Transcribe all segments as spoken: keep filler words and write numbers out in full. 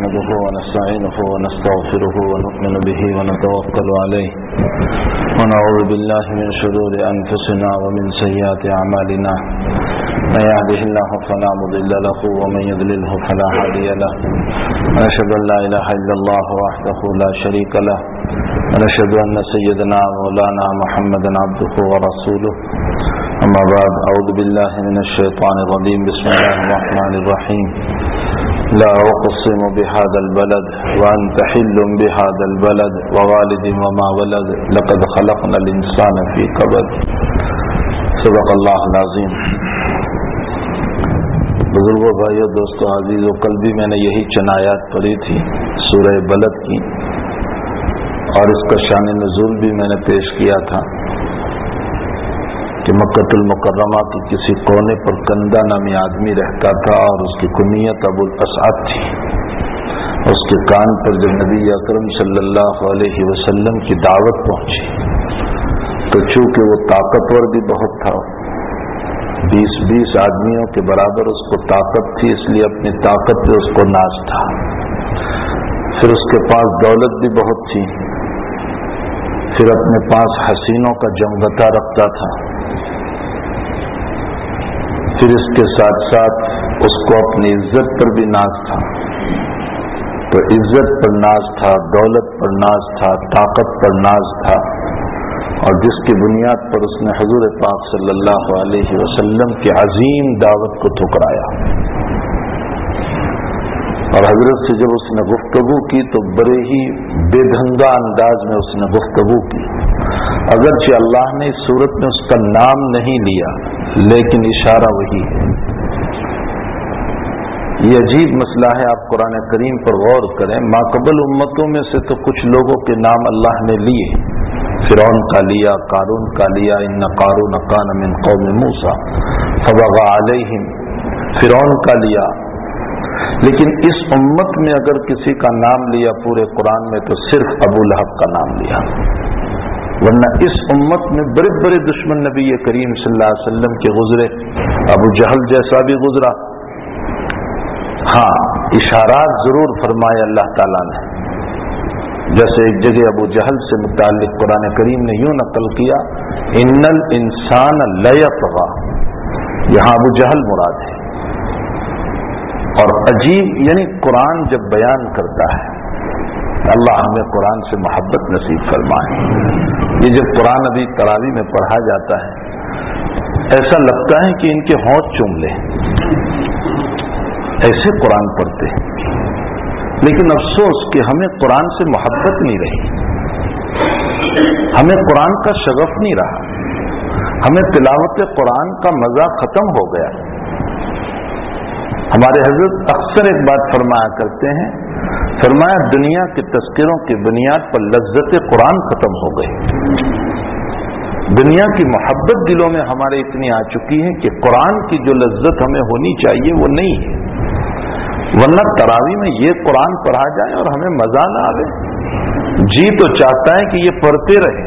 نحمده ونستعينه ونستغفره ونؤمن به ونتوكل عليه ونعوذ بالله من شرور أنفسنا ومن سيئات أعمالنا من يهده الله فلا مضل له ومن يضلله فلا هادي له ونشهد أن لا إله إلا الله وحده لا شريك له ونشهد أن سيدنا مولانا محمدا عبده ورسوله أما بعد أعوذ بالله من الشيطان الرجيم بسم الله الرحمن الرحيم لا أقسم بهذا البلد وأنت حل بهذا البلد ووالد وما ولد لقد خلقنا الإنسان في كبد صدق الله العظيم. بزرگوں، بھائیوں، دوستوں، عزیزوں، کل بھی میں نے یہی چند آیات پڑھی تھی سورہ بلد کی، اور اس کا شان نزول بھی میں نے پیش کیا تھا کہ مکۃ المکرمہ کی کسی کونے پر کندہ نامی آدمی رہتا تھا اور اس کی کنیت ابو الاسعد تھی. اس کے کان پر جب نبی اکرم صلی اللہ علیہ وسلم کی دعوت پہنچی تو چونکہ وہ طاقتور بھی بہت تھا، بیس بیس آدمیوں کے برابر اس کو طاقت تھی، اس لیے اپنی طاقت پہ اس کو ناز تھا. پھر اس کے پاس دولت بھی بہت تھی، پھر اپنے پاس حسینوں کا جمگتا رکھتا تھا، پھر اس کے ساتھ ساتھ اس کو اپنی عزت پر بھی ناز تھا. تو عزت پر ناز تھا، دولت پر ناز تھا، طاقت پر ناز تھا، اور جس کی بنیاد پر اس نے حضور پاک صلی اللہ علیہ وسلم کی عظیم دعوت کو ٹھکرایا. اور حضرت سے جب اس نے گفتگو کی تو بڑے ہی بے ڈھنگا انداز میں اس نے گفتگو کی. اگرچہ اللہ نے اس صورت میں اس کا نام نہیں لیا لیکن اشارہ وہی ہے. یہ عجیب مسئلہ ہے، آپ قرآن کریم پر غور کریں. ماقبل امتوں میں سے تو کچھ لوگوں کے نام اللہ نے لیے، فرعون کا لیا، قارون کا لیا، ان قارون کان من قوم موسیٰ فبغى علیہم، فرعون کا لیا. لیکن اس امت میں اگر کسی کا نام لیا پورے قرآن میں تو صرف ابو لہب کا نام لیا، ورنہ اس امت میں بڑے بڑے دشمن نبی کریم صلی اللہ علیہ وسلم کے گزرے. ابو جہل جیسا بھی گزرا. ہاں، اشارات ضرور فرمائے اللہ تعالیٰ نے. جیسے ایک جگہ ابو جہل سے متعلق قرآن کریم نے یوں نقل کیا، ان الانسان لیطغی، یہاں ابو جہل مراد ہے. اور عجیب، یعنی قرآن جب بیان کرتا ہے، اللہ ہمیں قرآن سے محبت نصیب فرمائے. یہ جب قرآن ابھی تراویح میں پڑھا جاتا ہے ایسا لگتا ہے کہ ان کے ہونٹ چوم لیں، ایسے قرآن پڑھتے ہیں. لیکن افسوس کہ ہمیں قرآن سے محبت نہیں رہی، ہمیں قرآن کا شغف نہیں رہا، ہمیں تلاوت قرآن کا مزہ ختم ہو گیا. ہمارے حضرت اکثر ایک بات فرمایا کرتے ہیں، فرمایا دنیا کے تذکروں کی بنیاد پر لذت قرآن ختم ہو گئی. دنیا کی محبت دلوں میں ہمارے اتنی آ چکی ہے کہ قرآن کی جو لذت ہمیں ہونی چاہیے وہ نہیں ہے. ورنہ تراویح میں یہ قرآن پڑھا جائے اور ہمیں مزہ نہ آئے. جی تو چاہتا ہے کہ یہ پڑھتے رہے،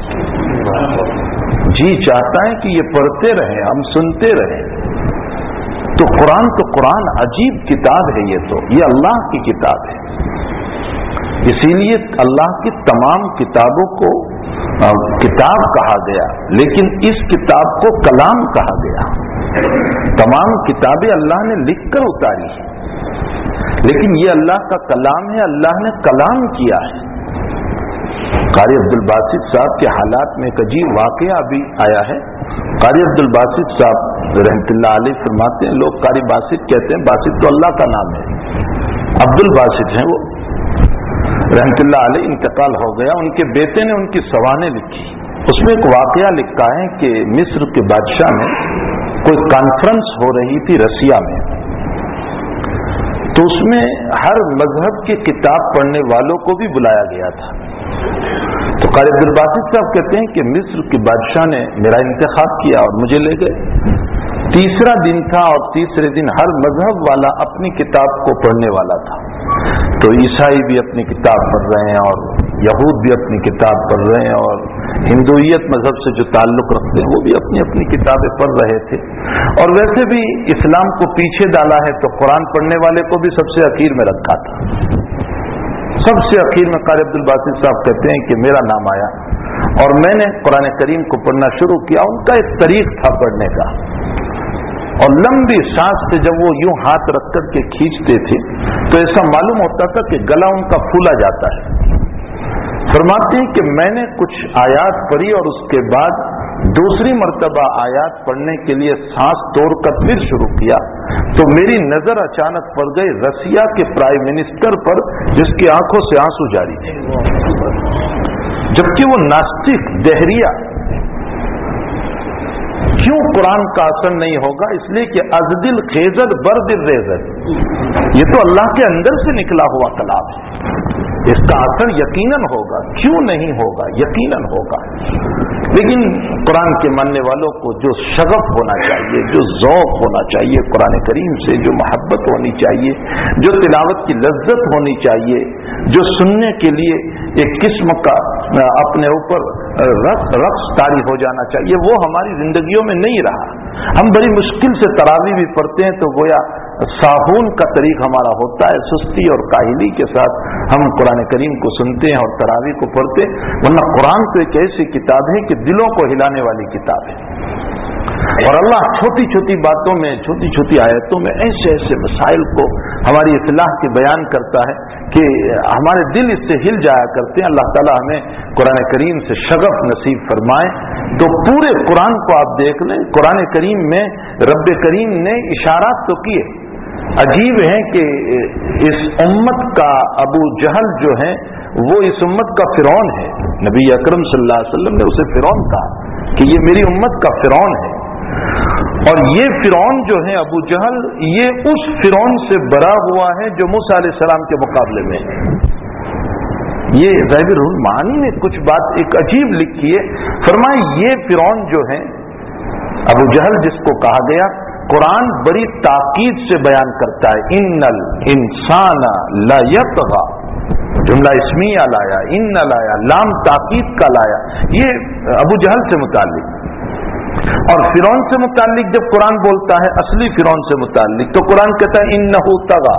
جی چاہتا ہے کہ یہ پڑھتے رہے، ہم سنتے رہے. تو قرآن تو قرآن عجیب کتاب ہے، یہ تو یہ اللہ کی کتاب ہے. اسی لیے اللہ کی تمام کتابوں کو کتاب کہا گیا، لیکن اس کتاب کو کلام کہا گیا. تمام کتابیں اللہ نے لکھ کر اتاری ہیں، لیکن یہ اللہ کا کلام ہے، اللہ نے کلام کیا ہے. قاری عبد الباسط صاحب کے حالات میں ایک عجیب واقعہ بھی آیا ہے. قاری عبد الباسط صاحب رحمۃ اللہ علیہ فرماتے ہیں، لوگ قاری باسط کہتے ہیں، باسط تو اللہ کا نام ہے، عبد الباسط ہیں وہ. رحمۃ اللہ علیہ انتقال ہو گیا، ان کے بیٹے نے ان کی سوانح لکھی. اس میں ایک واقعہ لکھا ہے کہ مصر کے بادشاہ میں کوئی کانفرنس ہو رہی تھی رسیا میں، تو اس میں ہر مذہب کی کتاب پڑھنے والوں کو بھی بلایا گیا تھا. تو قاری عبد الباسط صاحب کہتے ہیں کہ مصر کے بادشاہ نے میرا انتخاب کیا اور مجھے لے گئے. تیسرا دن تھا اور تیسرے دن ہر مذہب والا اپنی کتاب کو پڑھنے والا تھا. تو عیسائی بھی اپنی کتاب پڑھ رہے ہیں اور یہود بھی اپنی کتاب پڑھ رہے ہیں اور हिंदुइयत मजहब से जो ताल्लुक रखते हैं वो भी अपनी अपनी किताबें पढ़ रहे थे। और वैसे भी इस्लाम को पीछे डाला है तो कुरान पढ़ने वाले को भी सबसे अखीर में रखा था। सबसे अखीर में कारी अब्दुल बासित साहब कहते हैं कि मेरा नाम आया और मैंने कुरान करीम को पढ़ना शुरू किया। उनका एक तरीक था पढ़ने का, और लंबी सांस से जब वो यूं हाथ रख कर के खींचते थे तो ऐसा मालूम होता था कि गला उनका फूला जाता है। फरमाते हैं कि मैंने कुछ आयात पढ़ी और उसके बाद दूसरी मर्तबा आयात पढ़ने के लिए सांस तोड़कर फिर शुरू किया तो मेरी नजर अचानक पड़ गई रसिया के प्राइम मिनिस्टर पर, जिसकी आंखों से आंसू जारी थे, जबकि वो नास्तिक दहरिया। क्यों कुरान का असर नहीं होगा? इसलिए कि अजदिल खेजर बरदिल रेजर, ये तो अल्लाह के अंदर से निकला हुआ कलाम है, इसका असर यकीनन होगा। क्यों नहीं होगा? यकीनन होगा। लेकिन कुरान के मानने वालों को जो शगफ होना चाहिए, जो ज़ौक़ होना चाहिए कुरान करीम से, जो मोहब्बत होनी चाहिए, जो तिलावत की लज्जत होनी चाहिए, जो सुनने के लिए एक किस्म का अपने ऊपर रक्स तारी हो जाना चाहिए, वो हमारी जिंदगियों में नहीं रहा। हम बड़ी मुश्किल से तरावी भी पढ़ते हैं तो गोया साहून का तरीक हमारा होता है, सुस्ती और काहिली के साथ हम कुरान करीम को सुनते हैं और तरावी को पढ़ते हैं। वरना कुरान तो एक ऐसी किताब है कि दिलों को हिलाने वाली किताब है। और अल्लाह छोटी छोटी बातों में, छोटी छोटी आयतों में ऐसे ऐसे मसाइल को हमारी इस्लाह के बयान करता है कि हमारे दिल इससे हिल जाया करते हैं। अल्लाह ताला हमें कुरान करीम से शगफ नसीब फरमाए। तो पूरे कुरान को आप देख लें, कुरान करीम में रब करीम ने इशारात तो किए। अजीब है कि इस उम्मत का अबू जहल जो है वो इस उम्मत का फिरौन है। नबी अकरम सल्लल्लाहु अलैहि वसल्लम ने उसे फिरौन कहा कि ये मेरी उम्मत का फिरौन है। और ये फिरौन जो है अबू जहल, ये उस फिरौन से बरा हुआ है जो मूसा अलैहि सलाम के मुकाबले में है। ये ज़ाहिरुल मानी ने कुछ बात एक अजीब लिखी है। फरमाए ये फिरौन जो है अबू जहल जिसको कहा गया, कुरान बड़ी ताकीद से बयान करता है, इन्नल इंसाना ला यतगा, जुमला इस्मिया लाया, इन्न लाया, लाम ताकीद का लाया, ये अबू जहल से मुताल्लिक। और फिरौन से मुताल्लिक जब कुरान बोलता है, असली फिरौन से मुताल्लिक, तो कुरान कहता है इन्नहु तगा।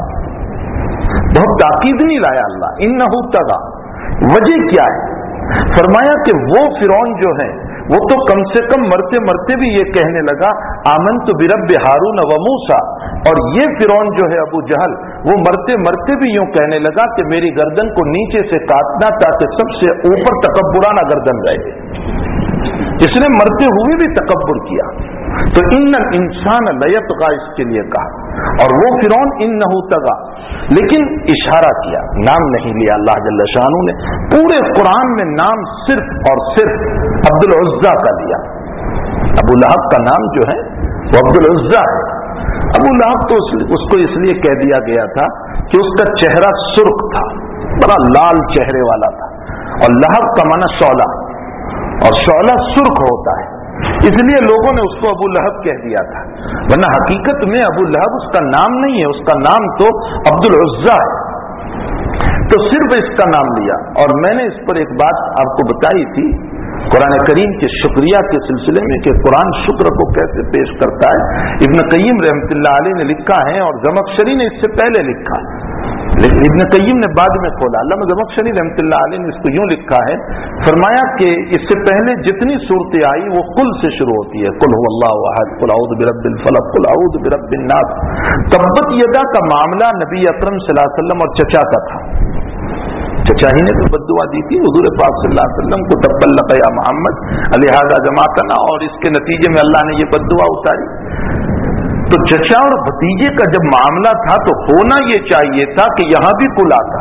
बहुत ताकीद नहीं लाया अल्लाह, इन्नहु तगा। वजह क्या है? फरमाया कि वो फिरौन जो है वो तो कम से कम मरते मरते भी ये कहने लगा आमनतु बिरब्बि हारून व मूसा। और ये फिरौन जो है अबू जहल, वो मरते मरते भी यूं कहने लगा कि मेरी गर्दन को नीचे से काटना ताकि सबसे ऊपर तकब्बुराना गर्दन रहे। इसने मरते हुए भी तकब्बुर किया। तो इन्नल इंसान लयतगा इसके लिए कहा, और वो फिरौन इन्नहु तगा, लेकिन इशारा किया, नाम नहीं लिया अल्लाह जल्ल शानू ने। पूरे कुरान में नाम सिर्फ और सिर्फ अब्दुल उज़्ज़ा का लिया। अबू लहब का नाम जो है वो अब्दुल उज़्ज़ा है। अबू लहब तो उसको इसलिए कह दिया गया था कि उसका चेहरा सुर्ख था, बड़ा लाल चेहरे वाला था, और लहब का माना शौला, और शौला सुर्ख होता है, इसलिए लोगों ने उसको अबू लहब कह दिया था। वरना हकीकत में अबू लहब उसका नाम नहीं है, उसका नाम तो अब्दुल उज़्ज़ा है। तो सिर्फ इसका नाम लिया। और मैंने इस पर एक बात आपको बताई थी कुरान करीम के शुक्रिया के सिलसिले में कि कुरान शुक्र को कैसे पेश करता है। इब्न कय्यिम रहमतुल्लाह अलैह ने लिखा है और ज़मख़शरी ने इससे पहले लिखा, लेकिन इब्न कय्यिम ने बाद में खोला। अल्लामा ज़मख़शरी रहमतुल्लाह अलैह ने इसको यूं लिखा है, फरमाया कि इससे पहले जितनी सूरतें आई वो कुल से शुरू होती है, कुल हुवल्लाहु अहद, कुल औज़ु बिरब्बिल फलक, कुल औज़ु बिरब्बिन नास। तब्बत यदा का मामला नबी अकरम सल्लल्लाहु अलैहि वसल्लम और चचा का था। चचा ही ने तो बद्दुआ दी थी हुजूर पाक सल्लल्लाहु अलैहि वसल्लम को, तब्बल लका या मोहम्मद अलिहाजा जमातना, और इसके नतीजे में अल्लाह ने ये बद्दुआ उतारी। तो चचा और भतीजे का जब मामला था तो होना ये चाहिए था कि यहां भी कुल आता।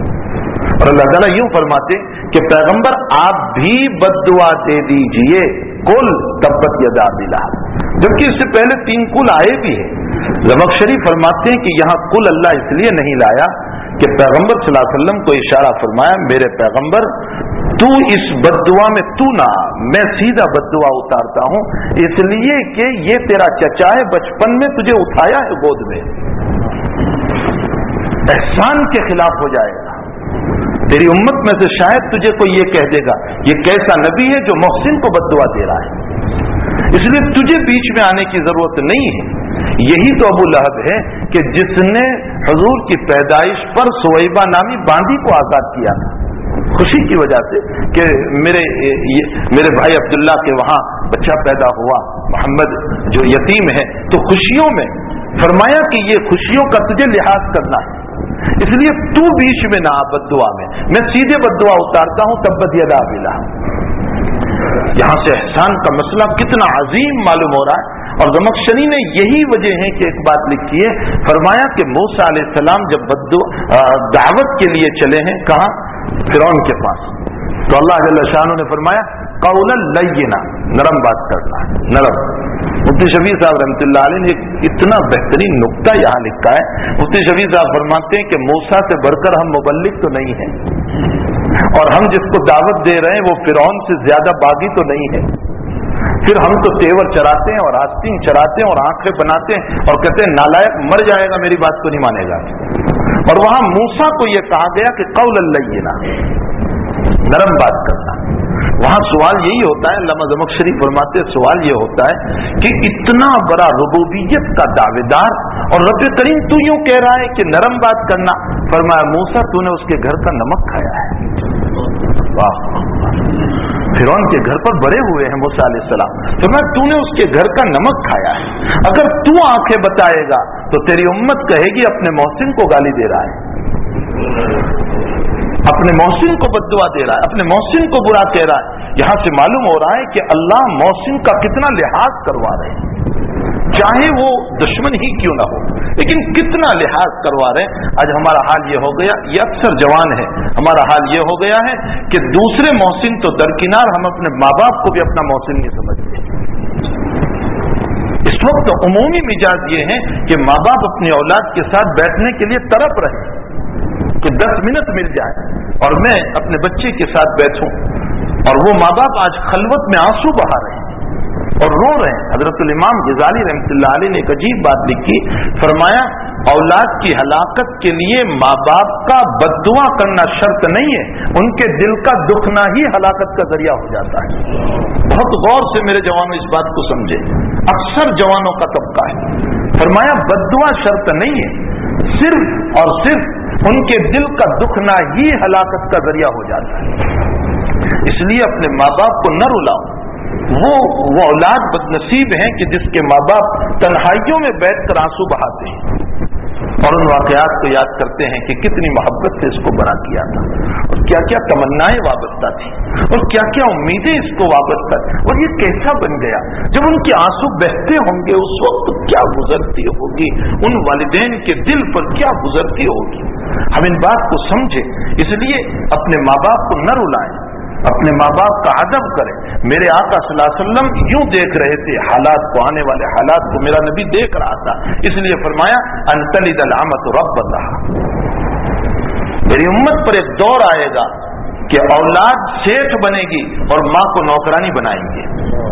और अल्लाह ताला यूं फरमाते कि पैगंबर आप भी बद्दुआ दे दीजिए, कुल तब्बत यदा बिला, जबकि इससे पहले तीन कुल आए भी है। ज़मख़शरी फरमाते हैं कि यहां कुल अल्लाह इसलिए नहीं लाया कि पैगंबर सल्लल्लाहु अलैहि वसल्लम को इशारा फरमाया, मेरे पैगंबर तू इस बद्दुआ में तू ना, मैं सीधा बद्दुआ उतारता हूं, इसलिए कि ये तेरा चचा है, बचपन में तुझे उठाया है गोद में, एहसान के खिलाफ हो जाएगा। तेरी उम्मत में से शायद तुझे कोई ये कह देगा ये कैसा नबी है जो मोहसिन को बद्दुआ दे रहा है, इसलिए तुझे बीच में आने की जरूरत नहीं है। यही तो अबू लहब है कि जिसने हुजूर की पैदाइश पर सुवैबा नामी बांदी को आजाद किया था, खुशी की वजह से कि मेरे ये, मेरे भाई अब्दुल्ला के वहां बच्चा पैदा हुआ, मोहम्मद जो यतीम है, तो खुशियों में फरमाया कि ये खुशियों का तुझे लिहाज करना है, इसलिए तू बीच में ना बद्दुआ में, मैं सीधे बद्दुआ उतारता हूं तब्बत यदा अबी लहब। यहां से एहसान का मसला कितना अजीम मालूम हो रहा है। और ज़मख़शरी ने यही वजह है कि एक बात लिखी है, फरमाया कि मूसा अलैहिस्सलाम जब बद्दुआ दावत के लिए चले हैं कहा फिरौन के पास, तो अल्लाह जल्ल शानो ने फरमाया कौलन लय्यिना, नरम बात करना, नरम। मुफ्ती शफी साहब रहमतुल्लाह अलैह ने इतना बेहतरीन नुक्ता यहाँ लिखा है। मुफ्ती शफी साहब फरमाते हैं कि मूसा से बढ़कर हम मुबल्लिग तो नहीं है, और हम जिसको दावत दे रहे हैं वो फिरौन से ज्यादा बागी तो नहीं है। फिर हम तो तेवर चराते हैं और आस्तीन चराते हैं और आंखें बनाते हैं और कहते हैं नालायक मर जाएगा, मेरी बात को नहीं मानेगा। और वहां मूसा को यह कहा गया कि कौलन लय्यिना, नरम बात करना। वहां सवाल यही होता है, अल्लामा ज़मख़शरी फरमाते सवाल ये होता है कि इतना बड़ा रुबूबियत का दावेदार और रब करीम तू यूं कह रहा है कि नरम बात करना। फरमाया मूसा तूने उसके घर का नमक खाया है। वाह, फिरौन के घर पर बड़े हुए हैं मूसा अलैहिस्सलाम, फरमाया तूने उसके घर का नमक खाया है। अगर तू आंखें बताएगा तो तेरी उम्मत कहेगी अपने मोहसिन को गाली दे रहा है, अपने मोहसिन को बद्दुआ दे रहा है, अपने मोहसिन को बुरा कह रहा है। यहां से मालूम हो रहा है कि अल्लाह मोहसिन का कितना लिहाज करवा रहे हैं, चाहे वो दुश्मन ही क्यों ना हो, लेकिन कितना लिहाज करवा रहे हैं। आज हमारा हाल ये हो गया, ये अक्सर जवान है, हमारा हाल ये हो गया है कि दूसरे मोहसिन तो दरकिनार, हम अपने माँ बाप को भी अपना मोहसिन नहीं समझते। इस वक्त तो उमूमी मिजाज ये है कि माँ बाप अपनी औलाद के साथ बैठने के लिए तड़प रहे कि दस मिनट मिल जाए और मैं अपने बच्चे के साथ बैठूं, और वो माँ बाप आज खलवत में आंसू बहा रहे हैं और रो रहे हैं। हजरतुल इमाम ग़ज़ाली रहमतुल्लाह अलैह ने एक अजीब बात लिखी, फरमाया औलाद की हलाकत के लिए माँ बाप का बद्दुआ करना शर्त नहीं है, उनके दिल का दुखना ही हलाकत का जरिया हो जाता है। बहुत गौर से मेरे जवानों इस बात को समझे, अक्सर जवानों का तबका है। फरमाया बद्दुआ शर्त नहीं है, सिर्फ और सिर्फ उनके दिल का दुखना ही हलाकत का जरिया हो जाता है। इसलिए अपने माँ बाप को न रुलाओ। वो वो औलाद बदनसीब हैं कि जिसके माँ बाप तन्हाइयों में बैठकर आंसू बहाते हैं और उन वाकयात को याद करते हैं कि कितनी मोहब्बत से इसको बड़ा किया था और क्या क्या तमन्नाएं वाबस्ता थी और क्या क्या उम्मीदें इसको वाबस्ता थी, और ये कैसा बन गया। जब उनके आंसू बहते होंगे उस वक्त क्या गुजरती होगी, उन वालिदैन के दिल पर क्या गुजरती होगी। हम इन बात को समझे, इसलिए अपने माँ बाप को न रुलाएं, अपने माँ बाप का अदब करें। मेरे आका सल्लल्लाहु अलैहि वसल्लम यूं देख रहे थे हालात को, आने वाले हालात को मेरा नबी देख रहा था, इसलिए फरमाया अनतलिदल अमतु रब्बतहा, मेरी उम्मत पर एक दौर आएगा कि औलाद सेठ बनेगी और माँ को नौकरानी बनाएंगे।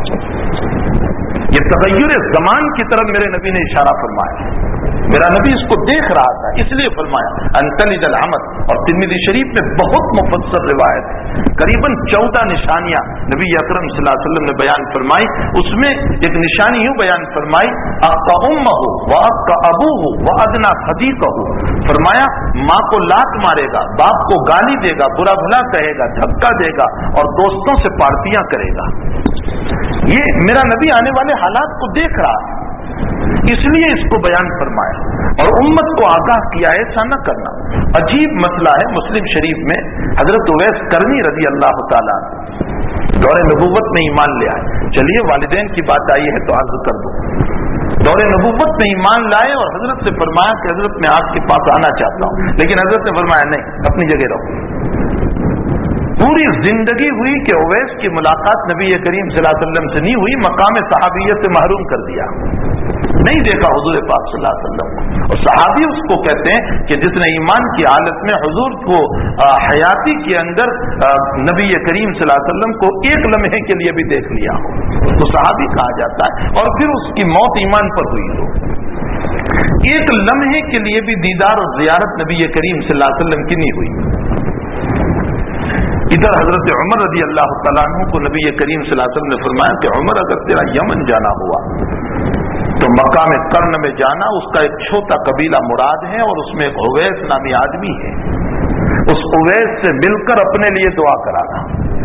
ये तगय्युर ज़मान की तरफ मेरे नबी ने इशारा फरमाया, मेरा नबी इसको देख रहा था, इसलिए फरमाया अनतलिदल अमत। और तिर्मिज़ी शरीफ में बहुत मुफस्सर रिवायत है, करीबन चौदह निशानियां नबी अकरम सल्लल्लाहु अलैहि वसल्लम ने बयान फरमाई। उसमें एक निशानी यूं बयान फरमाई, अक्का उम्महु व अक्का अबूहु व अदना सदीक़हु, फरमाया माँ को लात मारेगा, बाप को गाली देगा, बुरा भला कहेगा, धक्का देगा और दोस्तों से पार्टियां करेगा। ये मेरा नबी आने वाले हालात को देख रहा है, इसलिए इसको बयान फरमाया और उम्मत को आगाह किया ऐसा न करना। अजीब मसला है, मुस्लिम शरीफ में हजरत उवैस करनी रज़ी अल्लाह ताला दौरे नबूवत में ईमान ले आए। चलिए वालिदैन की बात आई है तो अर्ज कर दो, दौरे नबूवत में ईमान लाए और हजरत से फरमाया कि हजरत मैं आपके पास आना चाहता हूँ, लेकिन हजरत ने फरमाया नहीं, अपनी जगह रहो। पूरी जिंदगी हुई कि उवैस की मुलाकात नबी करीम सल्लल्लाहु अलैहि वसल्लम से नहीं हुई, मकाम सहाबियत से महरूम कर दिया, नहीं देखा हुजूर पाक सल्लल्लाहु अलैहि वसल्लम को। और सहाबी उसको कहते हैं कि जिसने ईमान की हालत में हुजूर को आ, हयाती के अंदर आ, नबी करीम सल्लल्लाहु अलैहि वसल्लम को एक लम्हे के लिए भी देख लिया हो, उसको सहाबी कहा जाता है। और फिर उसकी मौत ईमान पर हुई हो, एक लम्हे के लिए भी दीदार और जियारत नबी करीम सल्लल्लाहु अलैहि वसल्लम की नहीं हुई। ادھر حضرت عمر رضی اللہ تعالیٰ عنہ کو نبی کریم صلی اللہ علیہ وسلم نے فرمایا کہ عمر اگر تیرا یمن جانا ہوا تو مقام قرن میں جانا، اس کا ایک چھوٹا قبیلہ مراد ہے اور اس میں ایک اویس نامی آدمی ہے، اس اویس سے مل کر اپنے لیے دعا کرانا۔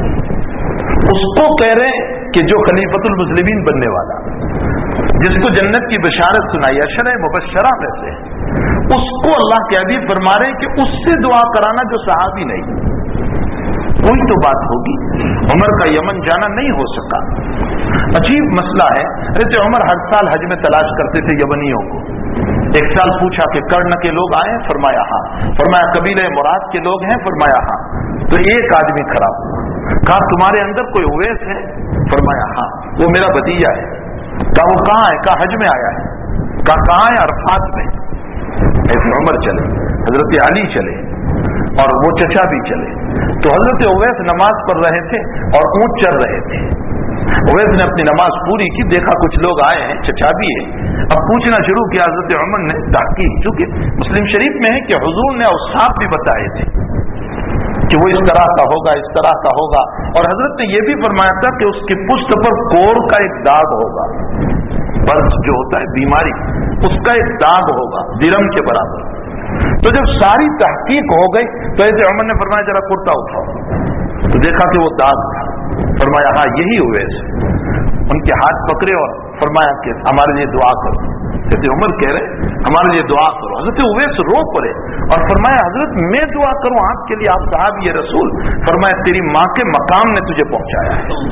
اس کو کہہ رہے کہ جو خلیفۃ المسلمین بننے والا، جس کو جنت کی بشارت سنائی، اشرہ مبشرہ میں سے، اس کو اللہ کے حبیب فرما رہے ہیں کہ اس سے دعا کرانا جو صحابی نہیں۔ کوئی تو بات ہوگی، عمر کا یمن جانا نہیں ہو سکا۔ عجیب مسئلہ ہے، حضرت عمر ہر سال حج میں تلاش کرتے تھے یمنیوں کو۔ ایک سال پوچھا کہ کرن کے لوگ آئے ہیں؟ فرمایا ہاں۔ فرمایا قبیلہ مراد کے لوگ ہیں؟ فرمایا ہاں۔ تو ایک آدمی کھڑا ہوا، کہا تمہارے اندر کوئی اویس ہے؟ فرمایا ہاں، وہ میرا بھتیجا ہے۔ کہا وہ کہاں ہے؟ کہا حج میں آیا ہے۔ کہا کہاں ہے؟ عرفات میں۔ ایسے عمر چلے، حضرت علی چلے اور وہ چچا بھی چلے۔ تو حضرت اویس نماز پڑھ رہے تھے اور اونٹ چر رہے تھے۔ اویس نے اپنی نماز پوری کی، دیکھا کچھ لوگ آئے ہیں، چچا بھی ہے۔ اب پوچھنا شروع کیا حضرت عمر نے تحقیق، چونکہ مسلم شریف میں ہے کہ حضور نے اوصاف بھی بتائے تھے کہ وہ اس طرح کا ہوگا، اس طرح کا ہوگا، اور حضرت نے یہ بھی فرمایا تھا کہ اس کی پشت پر کوڑ کا ایک داغ ہوگا، برس جو ہوتا ہے بیماری، اس کا ایک داغ ہوگا درم کے برابر۔ تو جب ساری تحقیق ہو گئی تو ایسے عمر نے فرمایا ذرا کرتا اٹھاؤ، تو دیکھا کہ وہ داغ تھا۔ فرمایا ہاں یہی اویس ہے۔ ان کے ہاتھ پکڑے اور فرمایا کہ ہمارے لیے دعا کرو۔ حضرت عمر کہہ رہے ہمارے لیے دعا کرو۔ حضرت اویس رو پڑے اور فرمایا حضرت میں دعا کروں آپ کے لیے؟ آپ صحابی رسول۔ فرمایا تیری ماں کے مقام نے تجھے پہنچایا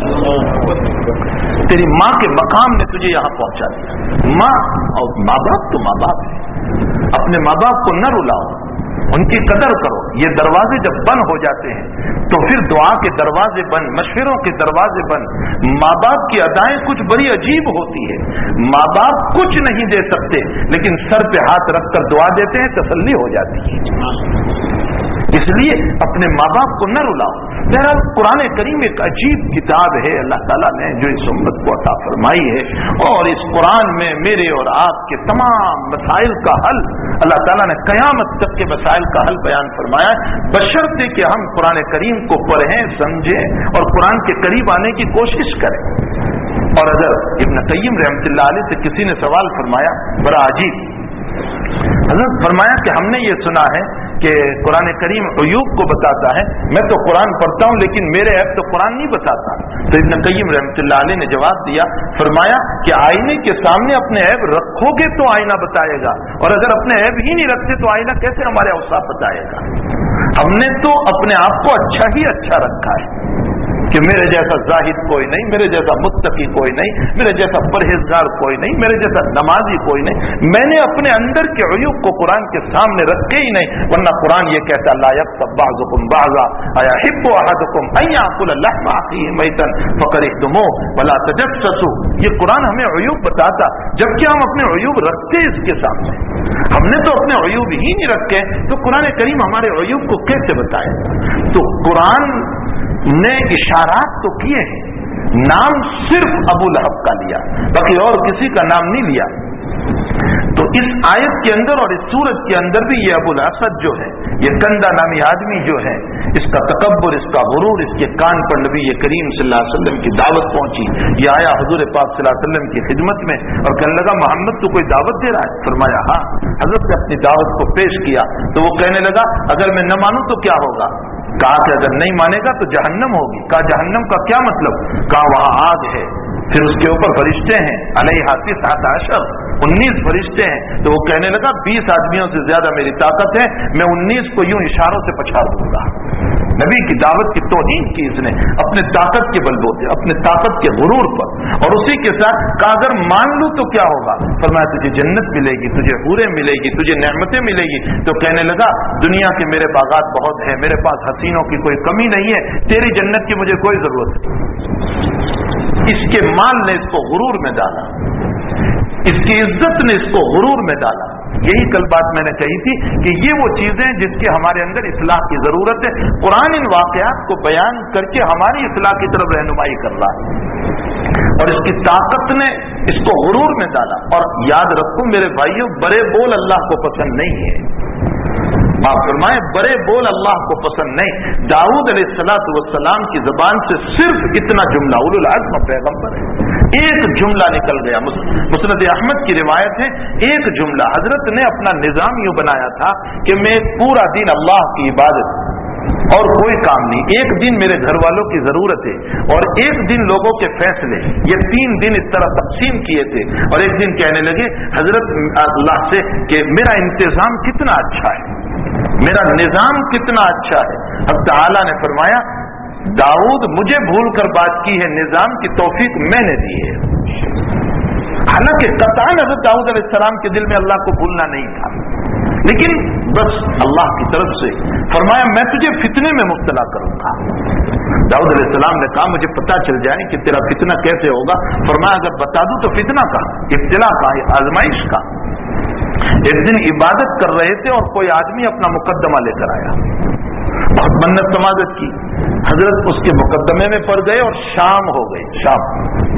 ہے، تیری ماں کے مقام نے تجھے یہاں پہنچا دیا۔ ماں اور ماں باپ تو ماں باپ ہے، اپنے ماں باپ کو نہ رلاؤ، ان کی قدر کرو۔ یہ دروازے جب بند ہو جاتے ہیں تو پھر دعا کے دروازے بند، مشوروں کے دروازے بند۔ ماں باپ کی ادائیں کچھ بڑی عجیب ہوتی ہے۔ ماں باپ کچھ نہیں دے سکتے لیکن سر پہ ہاتھ رکھ کر دعا دیتے ہیں، تسلی ہو جاتی ہے۔ اس لیے اپنے ماں باپ کو نہ رلاؤ۔ بہرحال قرآن کریم ایک عجیب کتاب ہے، اللہ تعالیٰ نے جو اس امت کو عطا فرمائی ہے، اور اس قرآن میں میرے اور آپ کے تمام مسائل کا حل اللہ تعالیٰ نے قیامت تک کے مسائل کا حل بیان فرمایا ہے، بشرطے کہ ہم قرآن کریم کو پڑھیں، سمجھیں اور قرآن کے قریب آنے کی کوشش کریں۔ اور اگر ابن قیم رحمۃ اللہ علیہ سے کسی نے سوال فرمایا بڑا عجیب، حضرت فرمایا کہ ہم نے یہ سنا ہے کہ قرآن کریم عیوب کو بتاتا ہے، میں تو قرآن پڑھتا ہوں لیکن میرے عیب تو قرآن نہیں بتاتا۔ تو ابن قیم رحمۃ اللہ علیہ نے جواب دیا، فرمایا کہ آئینے کے سامنے اپنے عیب رکھو گے تو آئینہ بتائے گا، اور اگر اپنے عیب ہی نہیں رکھتے تو آئینہ کیسے ہمارے اوصاف بتائے گا؟ ہم نے تو اپنے آپ کو اچھا ہی اچھا رکھا ہے کہ میرے جیسا زاہد کوئی نہیں، میرے جیسا متقی کوئی نہیں، میرے جیسا پرہیزگار کوئی نہیں، میرے جیسا نمازی کوئی نہیں۔ میں نے اپنے اندر کے عیوب کو قرآن کے سامنے رکھے ہی نہیں، ورنہ قرآن یہ کہتا لا یغتب بعضکم بعضا ایحب احدکم ان یاکل لحم اخیہ میتا فکرہتموہ ولا تجسسوا۔ یہ قرآن ہمیں عیوب بتاتا، جبکہ ہم اپنے عیوب رکھتے اس کے سامنے۔ ہم نے تو اپنے عیوب ہی نہیں رکھے تو قرآن کریم ہمارے عیوب کو کیسے بتائے؟ تو قرآن نے اشارات تو کیے ہیں، نام صرف ابو لہب کا لیا، باقی اور کسی کا نام نہیں لیا۔ تو اس آیت کے اندر اور اس سورت کے اندر بھی یہ ابو الاسد جو ہے، یہ کندہ نامی آدمی جو ہے، اس کا تکبر، اس کا غرور، اس کے کان پر نبی کریم صلی اللہ علیہ وسلم کی دعوت پہنچی۔ یہ آیا حضور پاک صلی اللہ علیہ وسلم کی خدمت میں اور کہنے لگا محمد تو کوئی دعوت دے رہا ہے؟ فرمایا ہاں۔ حضرت نے اپنی دعوت کو پیش کیا تو وہ کہنے لگا اگر میں نہ مانوں تو کیا ہوگا؟ کہا کہ اگر نہیں مانے گا تو جہنم ہوگی۔ کہا جہنم کا کیا مطلب؟ کہا وہاں آگ ہے، پھر اس کے اوپر فرشتے ہیں، علیہا تسعۃ عشر، انیس فرشتے ہیں۔ تو وہ کہنے لگا بیس آدمیوں سے زیادہ میری طاقت ہے، میں انیس کو یوں اشاروں سے پچھاڑ دوں گا۔ نبی کی دعوت کی توہین کی اس نے اپنے طاقت کے بل بوتے، اپنے طاقت کے غرور پر، اور اسی کے ساتھ کہا اگر مان لوں تو کیا ہوگا؟ فرمایا تجھے جنت ملے گی، تجھے حوریں ملے گی، تجھے نعمتیں ملے گی۔ تو کہنے لگا دنیا کے میرے باغات بہت ہیں، میرے پاس حسینوں کی کوئی کمی نہیں ہے، تیری جنت کی مجھے کوئی ضرورت نہیں۔ اس کے مال نے اس کو غرور میں ڈالا، اس کی عزت نے اس کو غرور میں ڈالا۔ یہی کل بات میں نے کہی تھی کہ یہ وہ چیزیں جس کے ہمارے اندر اصلاح کی ضرورت ہے۔ قرآن ان واقعات کو بیان کر کے ہماری اصلاح کی طرف رہنمائی کر رہا ہے، اور اس کی طاقت نے اس کو غرور میں ڈالا۔ اور یاد رکھو میرے بھائیوں، بڑے بول اللہ کو پسند نہیں ہے، माफ फरमाए, बड़े बोल अल्लाह को पसंद नहीं। दाऊद अलैहिस्सलातु वस्सलाम की जुबान से सिर्फ इतना जुमला, उलुल अज़्म पैगंबर है, एक जुमला निकल गया। मुस्नद अहमद की रिवायत है, एक जुमला। हजरत ने अपना निजाम यूं बनाया था कि मैं पूरा दिन अल्लाह की इबादत और कोई काम नहीं, एक दिन मेरे घर वालों की जरूरत है और एक दिन लोगों के फैसले, ये तीन दिन इस तरह तकसीम किए थे। और एक दिन कहने लगे हजरत अल्लाह से कि मेरा इंतजाम कितना अच्छा है, मेरा निजाम कितना अच्छा है। अब ताला ने फरमाया, दाऊद मुझे भूल कर बात की है, निजाम की तौफीक मैंने दी है। हालांकि कतान हजरत दाऊद अलैहिस्सलाम के दिल में अल्लाह को भूलना नहीं था, लेकिन बस अल्लाह की तरफ से फरमाया मैं तुझे फितने में मुब्तला करूंगा। दाऊद अलैहिस्सलाम ने कहा मुझे पता चल जाए कि तेरा फितना कैसे होगा। फरमाया अगर बता दूं तो फितना का, इब्तिला का, आजमाइश का। एक दिन इबादत कर रहे थे और कोई आदमी अपना मुकद्दमा लेकर आया, बहुत मन्नत समाजत की, हजरत उसके मुकद्दमे में पड़ गए और शाम हो गई। शाम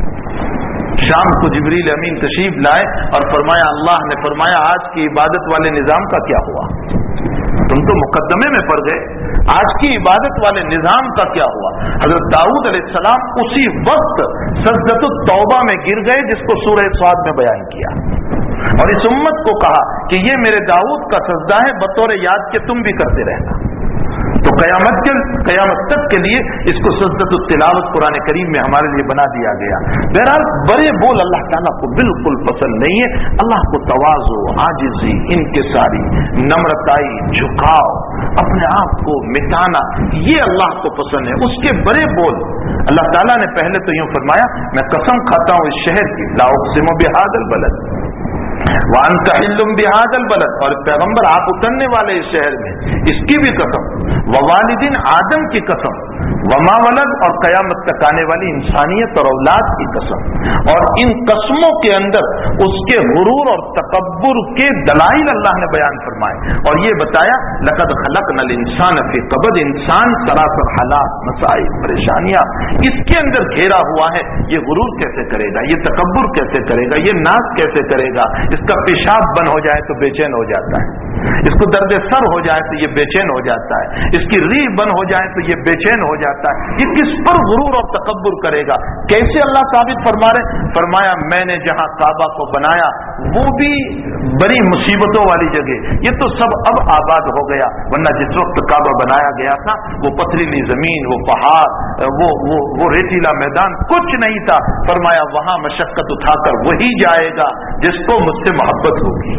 शाम को जिब्रील अमीन तशरीफ लाए और फरमाया, अल्लाह ने फरमाया आज की इबादत वाले निजाम का क्या हुआ, तुम तो मुकद्दमे में पड़ गए, आज की इबादत वाले निजाम का क्या हुआ। हजरत दाऊद अलैहिस्सलाम उसी वक्त सजदतुत तौबा में गिर गए जिसको सूरह स्वाद में बयान किया, और इस उम्मत को कहा कि ये मेरे दाऊद का सजदा है, बतौर याद के तुम भी करते रहना। तो कयामत के कयामत तक के लिए इसको सजदतुत तिलावत कुरान करीम में हमारे लिए बना दिया गया। बहरहाल बड़े बोल अल्लाह ताला को बिल्कुल पसंद नहीं है। अल्लाह को तवाज़ु, आजिज़ी, इनकिसारी, नम्रताई, झुकाव, अपने आप को मिटाना, ये अल्लाह को पसंद है। उसके बड़े बोल अल्लाह ताला ने पहले तो यूं फरमाया, मैं कसम खाता हूं इस शहर की, ला उक़सिमु बिहाज़ल बलद व अंत हिल्लुम बिहाज़ल बलद, और पैगंबर आप उतरने वाले इस शहर में, इसकी भी कसम, व वालिदिन आदम की कसम, वमा वलद, और कयामत तक आने वाली इंसानियत और औलाद की कसम। और इन कसमों के अंदर उसके गुरूर और तकब्बुर के दलाइल अल्लाह ने बयान फरमाए और ये बताया, लक़द खलक़नल इंसान फी कबद, इंसान सरासर हालात, मसाइल, परेशानियां इसके अंदर घेरा हुआ है। ये गुरूर कैसे करेगा, ये तकब्बुर कैसे करेगा, ये नाज कैसे करेगा, इसका पेशाब बंद हो जाए तो बेचैन हो जाता है, इसको दर्द सर हो जाए तो ये बेचैन हो जाता है, इसकी रीह बंद हो जाए तो ये बेचैन हो जाता है। ये किस पर गुरूर और तकब्बुर करेगा। कैसे अल्लाह साबित फरमा रहे, फरमाया मैंने जहां काबा को बनाया वो भी बड़ी मुसीबतों वाली जगह, ये तो सब अब आबाद हो गया, वरना जिस वक्त काबा बनाया गया था वो पथरीली जमीन, वो पहाड़, वो वो वो रेतीला मैदान, कुछ नहीं था। फरमाया वहां मशक्कत उठाकर वही जाएगा जिसको मुझसे मोहब्बत होगी।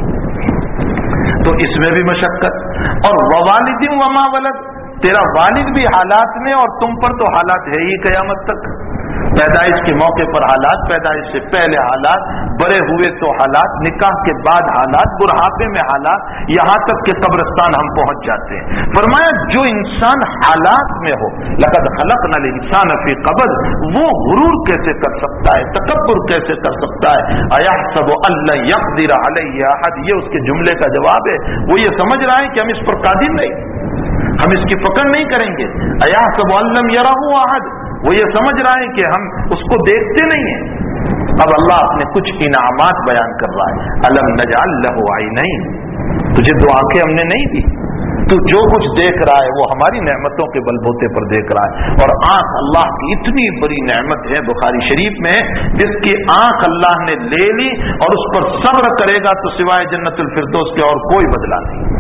तो इसमें भी मशक्कत, और ववालिदिन वमा वलद, तेरा वालिद भी हालात में और तुम पर तो हालात है ही कयामत तक। पैदाइश के मौके पर हालात, पैदाइश से पहले हालात, बड़े हुए तो हालात, निकाह के बाद हालात, बुढ़ापे में हालात, यहां तक कि कब्रिस्तान हम पहुंच जाते हैं। फरमाया जो इंसान हालात में हो, लक़द खलक़नल इंसान फी कबद, वो गुरूर कैसे कर सकता है, तकब्बुर कैसे कर सकता है। अयहसबु अल्ला यक़दिर अलैहि अहद, ये उसके जुमले का जवाब है। वो ये समझ रहा है कि हम इस पर कादिर नहीं, हम इसकी पकड़ नहीं करेंगे। अयहसबु अल्लम यरहु अहद, वो ये समझ रहा है कि हम उसको देखते नहीं हैं। अब अल्लाह अपने कुछ इनामात बयान कर रहा है, अलम नजअल लहु ऐनैन, तुझे दो आंखें हमने नहीं दी, तू जो कुछ देख रहा है वो हमारी नेमतों के बलबूते पर देख रहा है। और आंख अल्लाह की इतनी बड़ी नेमत है, बुखारी शरीफ में, जिसकी आंख अल्लाह ने ले ली और उस पर सब्र करेगा तो सिवाय जन्नतुल फिरदौस के और कोई बदला नहीं।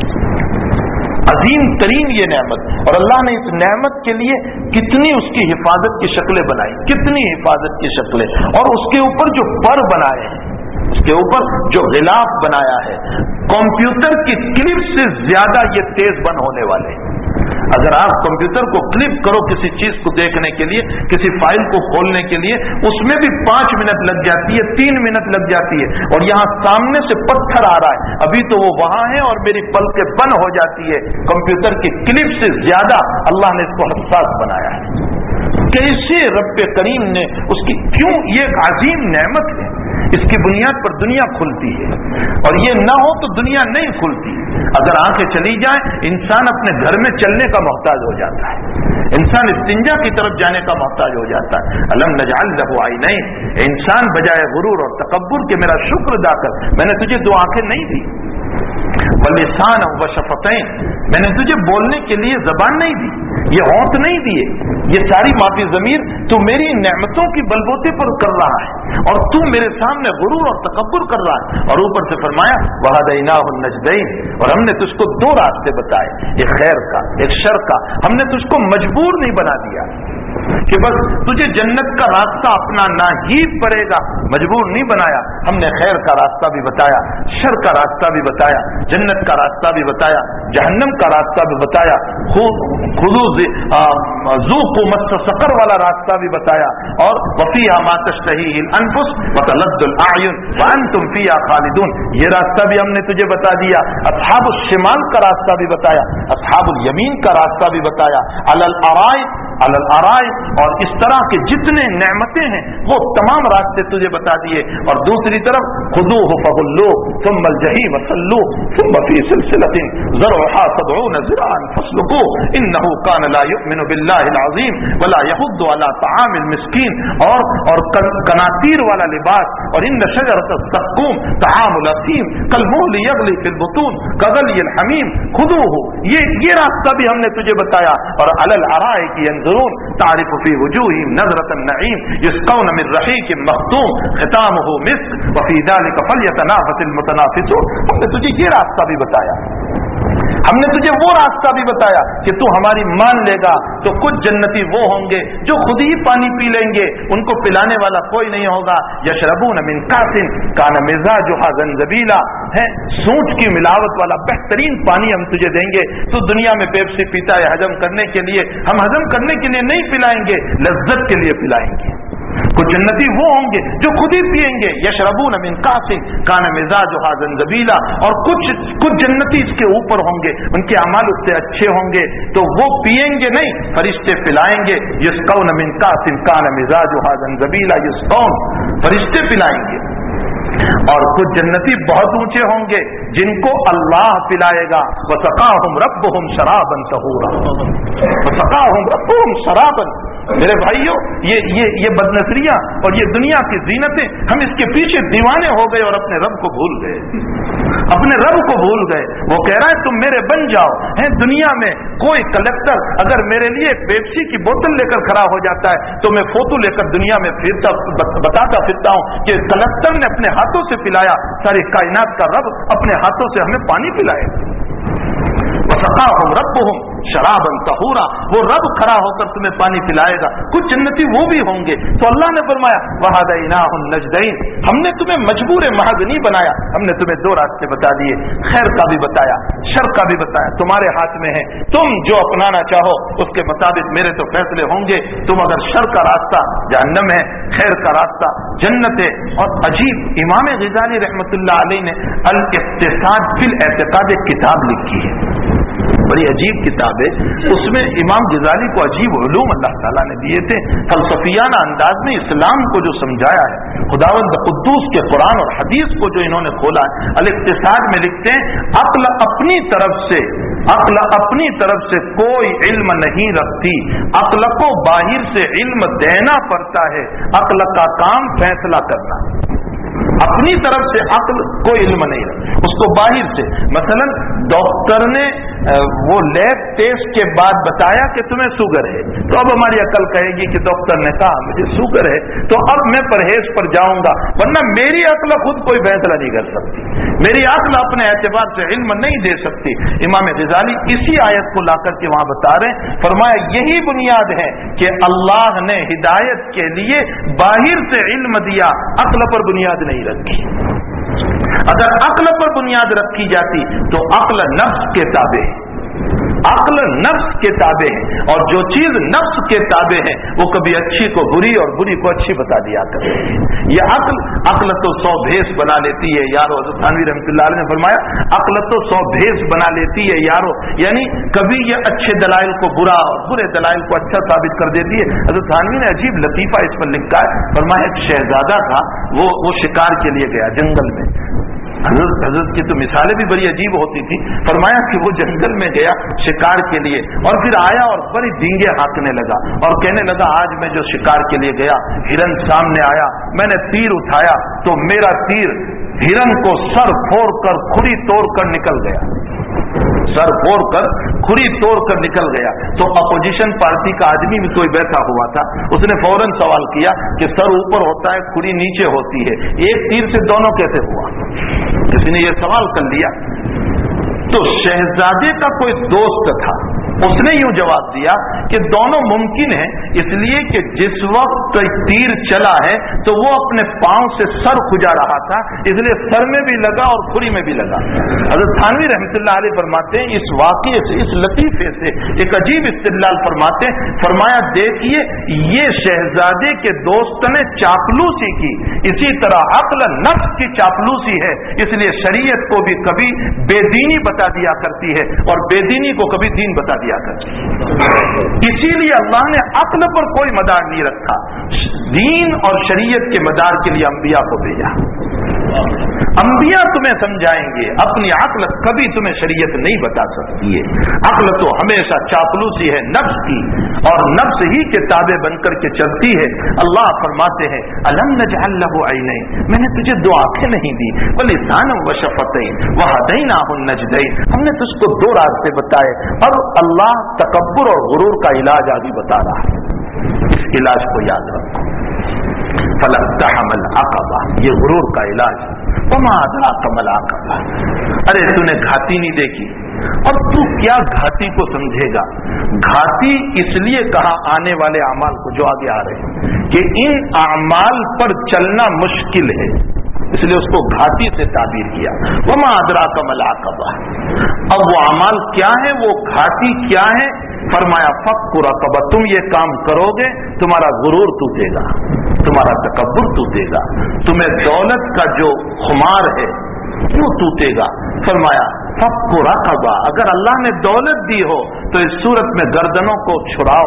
अजीम तरीन ये नेमत, और अल्लाह ने इस नेमत के लिए कितनी उसकी हिफाजत की शक्लें बनाई, कितनी हिफाजत की शक्लें, और उसके ऊपर जो पर बनाए हैं, उसके ऊपर जो गिलाफ बनाया है, कंप्यूटर की क्लिप से ज्यादा ये तेज बंद होने वाले हैं। अगर आप कंप्यूटर को क्लिक करो किसी चीज को देखने के लिए, किसी फाइल को खोलने के लिए, उसमें भी पांच मिनट लग जाती है, तीन मिनट लग जाती है, और यहां सामने से पत्थर आ रहा है, अभी तो वो वहां है और मेरी पलकें बंद हो जाती है। कंप्यूटर की क्लिप से ज्यादा अल्लाह ने इसको हसास बनाया है। कैसे रब्बे करीम ने उसकी, क्यों, ये एक अजीम नेमत है, इसकी बुनियाद पर दुनिया खुलती है, और ये ना हो तो दुनिया नहीं खुलती। अगर आंखें चली जाए, इंसान अपने घर में चलने का मोहताज हो जाता है, इंसान इस्तिंजा की तरफ जाने का मोहताज हो जाता है। अलम नजअल लहु ऐनैन, इंसान बजाय गुरूर और तकब्बुर के मेरा शुक्र अदा कर, मैंने तुझे दो आंखें नहीं दी, وَلِسَانًا وَشَفَتَيْن، میں نے تجھے بولنے کے لیے زبان نہیں دی، یہ ہونٹ نہیں دیے، یہ ساری معافی ضمیر تو میری نعمتوں کی بلبوتے پر کر رہا ہے اور تو میرے سامنے غرور اور تکبر کر رہا ہے۔ اور اوپر سے فرمایا وَهَدَيْنَاهُ النَّجْدَيْنِ، اور ہم نے تجھ کو دو راستے بتائے، ایک خیر کا ایک شر کا، ہم نے تجھ کو مجبور نہیں بنا دیا کہ بس تجھے جنت کا راستہ اپنانا ہی پڑے گا، مجبور نہیں بنایا، ہم نے خیر کا راستہ بھی بتایا، شر کا راستہ بھی بتایا، جنت کا راستہ بھی بتایا، جہنم کا راستہ بھی بتایا، خذوا ذوقوا مس سقر والا راستہ بھی بتایا، اور وفیہا ما تشتہیہ الانفس وتلذ الاعین وانتم فیہا خالدون، یہ راستہ بھی ہم نے تجھے بتا دیا، اصحاب الشمال کا راستہ بھی بتایا، اصحاب الیمین کا راستہ بھی بتایا، علی الارائک علی الارائک، اور اس طرح کے جتنے نعمتیں ہیں وہ تمام راستے تجھے بتا دیے۔ اور دوسری طرف خذوہ فغلوہ ثم الجحیم صلوہ ثم فی سلسلۃ ذرعھا سبعون ذراعا فاسلکوہ انہ کان لا یؤمن باللہ العظیم ولا یحض علی طعام المسکین، اور اور کناطیر والا لباس، اور ان شجرۃ الزقوم طعام الاثیم کالمہل یغلی فی البطون کغلی الحمیم خذوہ، یہ یہ راستہ بھی ہم نے تجھے بتایا۔ اور علی الارائک ینظرون تعرف فی وجوہہم نظرۃ النعیم یسقون من رحیق مختوم ختامہ مسک وفی ذلک فلیتنافس المتنافسون، ہم نے تجھے یہ راستہ بھی بتایا، ہم نے تجھے وہ راستہ بھی بتایا کہ تو ہماری مان لے گا تو کچھ جنتی وہ ہوں گے جو خود ہی پانی پی لیں گے، ان کو پلانے والا کوئی نہیں ہوگا، یشربون من کاس کان مزاجھا زنجبیلا، ہے سونٹ کی ملاوٹ والا بہترین پانی ہم تجھے دیں گے۔ تو دنیا میں پیپسی پیتا ہے ہضم کرنے کے لیے، ہم ہضم کرنے کے لیے نہیں پلائیں گے، لذت کے لیے پلائیں گے۔ کچھ جنتی وہ ہوں گے جو خود ہی پیئیں گے، یشربون من کاس کان مزاجھا زنجبیلا، اور کچھ کچھ جنتی اس کے اوپر ہوں گے، ان کے اعمال اس سے اچھے ہوں گے تو وہ پیئیں گے نہیں، فرشتے پلائیں گے، یسقون من کاس کان مزاجھا زنجبیلا یسقون، فرشتے پلائیں گے۔ اور کچھ جنتی بہت اونچے ہوں گے جن کو اللہ پلائے گا، وسقاہم ربہم شرابا طہورا، وسقاہم ربہم شرابا۔ میرے بھائیوں، یہ یہ یہ بدنظریاں اور یہ دنیا کی زینتیں، ہم اس کے پیچھے دیوانے ہو گئے اور اپنے رب کو بھول گئے، اپنے رب کو بھول گئے۔ وہ کہہ رہا ہے تم میرے بن جاؤ، ہے دنیا میں کوئی کلیکٹر اگر میرے لیے پیپسی کی بوتل لے کر کھڑا ہو جاتا ہے تو میں فوٹو لے کر دنیا میں پھرتا بتاتا پھرتا ہوں کہ کلیکٹر نے اپنے ہاتھوں سے پلایا، ساری کائنات کا رب اپنے ہاتھوں سے ہمیں پانی پلائے۔ وسقاہم ربہم شرابا طہورا، وہ رب کھڑا ہو کر تمہیں پانی پلائے گا۔ کچھ جنتی وہ بھی ہوں گے، تو اللہ نے فرمایا وہدیناہ النجدین، ہم نے تمہیں مجبور محض نہیں بنایا، ہم نے تمہیں دو راستے بتا دیے، خیر کا بھی بتایا، شر کا بھی بتایا، تمہارے ہاتھ میں ہے، تم جو اپنانا چاہو اس کے مطابق میرے تو فیصلے ہوں گے۔ تم اگر شر کا راستہ جہنم ہے، خیر کا راستہ جنت ہے۔ اور عجیب، امام غزالی رحمۃ اللہ علیہ نے الاقتصاد فی الاعتقاد ایک کتاب لکھی ہے، بڑی عجیب کتاب ہے، اس میں امام غزالی کو عجیب علوم اللہ تعالیٰ نے دیے تھے، فلسفیانہ انداز میں اسلام کو جو سمجھایا ہے، خداوند قدوس کے قرآن اور حدیث کو جو انہوں نے کھولا ہے۔ الاقتصاد میں لکھتے ہیں عقل اپنی طرف سے عقل اپنی طرف سے کوئی علم نہیں رکھتی، عقل کو باہر سے علم دینا پڑتا ہے، عقل کا کام فیصلہ کرنا، اپنی طرف سے عقل کوئی علم نہیں رکھتی، اس کو باہر سے۔ مثلا ڈاکٹر نے وہ لیب ٹیسٹ کے بعد بتایا کہ تمہیں شوگر ہے، تو اب ہماری عقل کہے گی کہ ڈاکٹر نے کہا مجھے شوگر ہے تو اب میں پرہیز پر جاؤں گا، ورنہ میری عقل خود کوئی فیصلہ نہیں کر سکتی، میری عقل اپنے اعتبار سے علم نہیں دے سکتی۔ امام غزالی اسی آیت کو لا کر کے وہاں بتا رہے ہیں، فرمایا یہی بنیاد ہے کہ اللہ نے ہدایت کے لیے باہر سے علم دیا، عقل پر بنیاد نہیں رکھی۔ اگر عقل پر بنیاد رکھی جاتی تو عقل نفس کے تابع ہے، عقل نفس کے تابع ہے، اور جو چیز نفس کے تابع ہے وہ کبھی اچھی کو بری اور بری کو اچھی بتا دیا کرتی ہے۔ یہ عقل عقل تو سو بھیس بنا لیتی ہے یارو، حضرت تھانوی رحمۃ اللہ علیہ نے فرمایا عقل تو سو بھیس بنا لیتی ہے یارو، یعنی کبھی یہ اچھے دلائل کو برا اور برے دلائل کو اچھا ثابت کر دیتی ہے۔ حضرت تھانوی نے عجیب لطیفہ اس پر لکھا ہے، فرمایا ایک شہزادہ تھا، وہ وہ شکار کے لیے گیا جنگل میں، حضرت حضرت کی تو مثالیں بھی بڑی عجیب ہوتی تھی. فرمایا کہ وہ جنگل میں گیا شکار کے لیے اور پھر آیا اور بڑی ڈینگے ہانکنے لگا اور کہنے لگا آج میں جو شکار کے لیے گیا ہرن سامنے آیا, میں نے تیر اٹھایا تو میرا تیر ہرن کو سر پھوڑ کر کھری توڑ کر نکل گیا, سر پھوڑ کر کھری توڑ کر نکل گیا. تو اپوزیشن پارٹی کا آدمی بھی کوئی بیٹھا ہوا تھا, اس نے فوراً سوال کیا کہ سر اوپر ہوتا ہے کھری نیچے ہوتی ہے, ایک تیر سے دونوں کیسے ہوا؟ کسی نے یہ سوال کر لیا. تو شہزادے کا کوئی دوست تھا, اس نے یوں جواب دیا کہ دونوں ممکن ہیں, اس لیے کہ جس وقت تیر چلا ہے تو وہ اپنے پاؤں سے سر کھجا رہا تھا, اس لیے سر میں بھی لگا اور کھری میں بھی لگا. حضرت تھانوی رحمۃ اللہ علیہ فرماتے ہیں اس واقعے سے, اس لطیفے سے ایک عجیب استدلال فرماتے ہیں. فرمایا دیکھیے یہ شہزادے کے دوست نے چاپلوسی کی, اسی طرح عقل نفس کی چاپلوسی ہے, اس لیے شریعت کو بھی کبھی بے دینی بتا دیا کرتی ہے اور بے دینی کو کبھی دین بتا دیا کرتی ہے. اسی لیے اللہ نے عقل پر کوئی مدار نہیں رکھا, دین اور شریعت کے مدار کے لیے انبیاء کو بھیجا. انبیاء تمہیں سمجھائیں گے, اپنی عقل کبھی تمہیں شریعت نہیں بتا سکتی ہے. عقل تو ہمیشہ چاپلوسی ہے نفس کی اور نفس ہی کے تابع بن کر کے چلتی ہے. اللہ فرماتے ہیں الم نجعل له عینین, میں نے تجھے دو آنکھیں نہیں دی, ولسانا وشفتین وہدیناہ النجدین, ہم نے تجھ کو دو راستے بتائے. اور اللہ تکبر اور غرور کا علاج آگے بتا رہا ہے, اس علاج کو یاد رکھو. فلقتحم العقبہ, یہ غرور کا علاج. وما ادراک ما العقبہ, ارے تو نے گھاٹی نہیں دیکھی اور تو کیا گھاٹی کو سمجھے گا. گھاٹی اس لیے کہا آنے والے اعمال کو جو آگے آ رہے ہیں کہ ان اعمال پر چلنا مشکل ہے, اس لیے اس کو گھاٹی سے تعبیر کیا. وما ادراک ما العقبہ, اب وہ اعمال کیا ہے, وہ گھاٹی کیا ہے؟ فرمایا فک رقبہ, تم یہ کام کرو گے تمہارا غرور ٹوٹے گا, تمہارا تکبر ٹوٹے گا, تمہیں دولت کا جو خمار ہے وہ ٹوٹے گا. فرمایا فک رقبہ, اگر اللہ نے دولت دی ہو تو اس صورت میں گردنوں کو چھڑاؤ,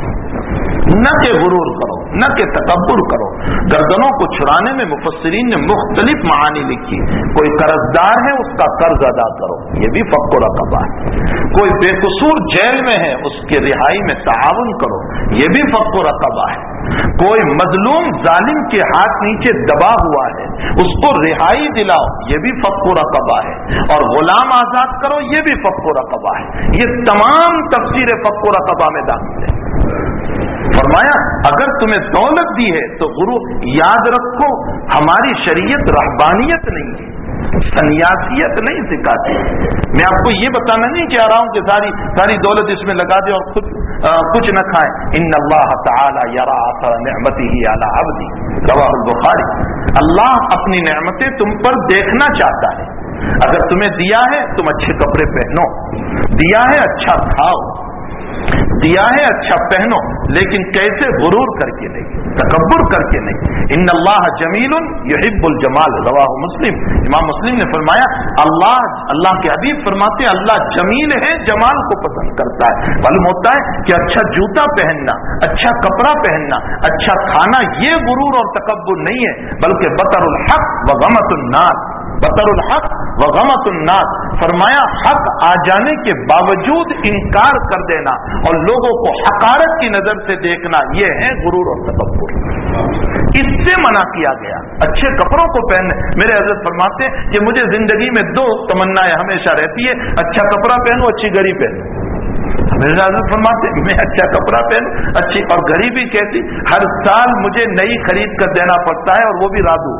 نہ کہ غرور کرو, نہ کہ تکبر کرو. گردنوں کو چھڑانے میں مفسرین نے مختلف معانی لکھی. کوئی قرضدار ہے اس کا قرض ادا کرو, یہ بھی فک رقبہ ہے. کوئی بے قصور جیل میں ہے اس کے رہائی میں تعاون کرو, یہ بھی فک رقبہ ہے. کوئی مظلوم ظالم کے ہاتھ نیچے دبا ہوا ہے اس کو رہائی دلاؤ, یہ بھی فک رقبہ ہے. اور غلام آزاد کرو, یہ بھی فک رقبہ ہے. یہ تمام تفسیر فک رقبہ میں داخل ہے. فرمایا اگر تمہیں دولت دی ہے تو غرور, یاد رکھو ہماری شریعت رہبانیت نہیں ہے, سنیاسیت نہیں سکھاتی. میں آپ کو یہ بتانا نہیں چاہ رہا ہوں کہ ساری ساری دولت اس میں لگا دے اور خود آ, کچھ نہ کھائیں. ان اللہ تعالی یرا اثر نعمتہ علی عبدہ, رواہ البخاری. اللہ اپنی نعمتیں تم پر دیکھنا چاہتا ہے. اگر تمہیں دیا ہے تم اچھے کپڑے پہنو, دیا ہے اچھا کھاؤ, دیا ہے اچھا پہنو, لیکن کیسے غرور کر کے نہیں, تکبر کر کے نہیں. ان اللہ جمیل یحب الجمال, رواہ مسلم. امام مسلم نے فرمایا اللہ اللہ کے حبیب فرماتے اللہ جمیل ہے, جمال کو پسند کرتا ہے. معلوم ہوتا ہے کہ اچھا جوتا پہننا, اچھا کپڑا پہننا, اچھا کھانا, یہ غرور اور تکبر نہیں ہے, بلکہ بطر الحق و غمت الناس, بطر الحق و غمت الناس. فرمایا حق آ جانے کے باوجود انکار کر دینا اور لوگوں کو حقارت کی نظر سے دیکھنا, یہ ہے غرور اور تکبر. اس سے منع کیا گیا. اچھے کپڑوں کو پہننے, میرے حضرت فرماتے ہیں کہ مجھے زندگی میں دو تمنائیں ہمیشہ رہتی ہے, اچھا کپڑا پہنو, اچھی گھڑی پہنو. میرے حضرت فرماتے ہیں میں اچھا کپڑا پہنوں, اچھی, اور گھڑی بھی کیسی, ہر سال مجھے نئی خرید کر دینا پڑتا ہے اور وہ بھی رادو,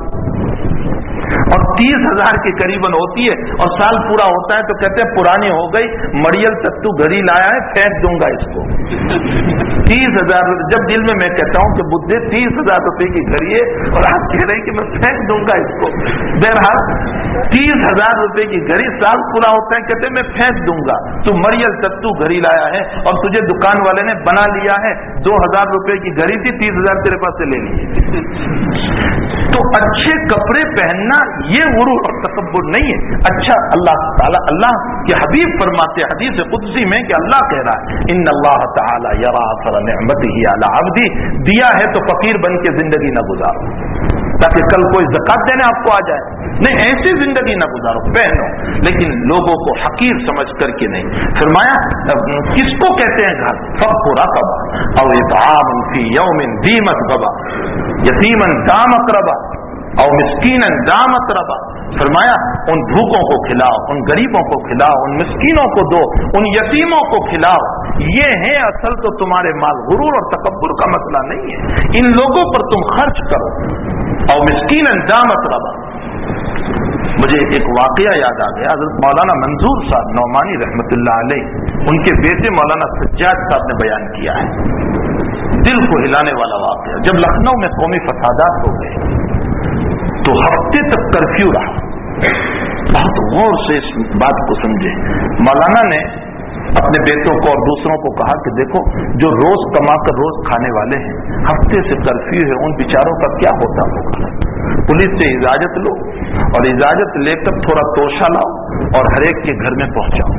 اور تیس ہزار کے قریباً ہوتی ہے. اور سال پورا ہوتا ہے تو کہتے ہیں پرانی ہو گئی, مڑیل تتو گھڑی لایا ہے, پھینک دوں گا اس کو. تیس ہزار جب دل میں میں کہتا ہوں کہ بدھے تیس ہزار روپے کی گھڑی ہے اور آپ کہہ رہے ہیں کہ میں پھینک دوں گا اس کو. بہرحال تیس ہزار روپے کی گھڑی, سال پورا ہوتا ہے کہتے ہیں میں پھینک دوں گا. تو مڑیل تتو گھڑی لایا ہے اور تجھے دکان والے نے بنا لیا ہے, دو ہزار روپے کی گھڑی تھی, تیس ہزار تیرے پاس سے لے لی. تو اچھے کپڑے پہننا یہ غرور اور تکبر نہیں ہے. اچھا اللہ تعالی, اللہ کے حبیب فرماتے حدیث قدسی میں کہ اللہ کہہ رہا ہے ان اللہ تعالی یرا اثر نعمتہ علی عبدہ, دیا ہے تو فقیر بن کے زندگی نہ گزارو. تاکہ کل کوئی زکات دینے آپ کو آ جائے. نہیں، ایسی زندگی نہ گزارو، پہنو لیکن لوگوں کو حقیر سمجھ کر کے نہیں. فرمایا کس کو کہتے ہیں گھر؟ فق رقبہ او اطعام فی یوم ذی مسغبہ یتیما ذا مقربہ او مسکینا ذا متربہ. فرمایا ان بھوکوں کو کھلاؤ، ان غریبوں کو کھلاؤ، ان مسکینوں کو دو، ان یتیموں کو کھلاؤ. یہ ہے اصل تو تمہارے مال. غرور اور تکبر کا مسئلہ نہیں ہے، ان لوگوں پر تم خرچ کرو. او مسکینا ذا متربہ. مجھے ایک واقعہ یاد آ گیا. حضرت مولانا منظور صاحب نعمانی رحمۃ اللہ علیہ، ان کے بیٹے مولانا سجاد صاحب نے بیان کیا ہے، دل کو ہلانے والا واقعہ. جب لکھنؤ میں قومی فسادات ہو گئے تو ہفتے تک کرفیو رہا. بہت غور سے اس بات کو سمجھے. مولانا نے اپنے بیٹوں کو اور دوسروں کو کہا کہ دیکھو، جو روز کما کر روز کھانے والے ہیں، ہفتے سے کرفیو ہے، ان بیچاروں کا کیا ہوتا ہوگا. پولیس سے اجازت لو اور اجازت لے کر تھوڑا توشہ لاؤ اور ہر ایک کے گھر میں پہنچاؤ.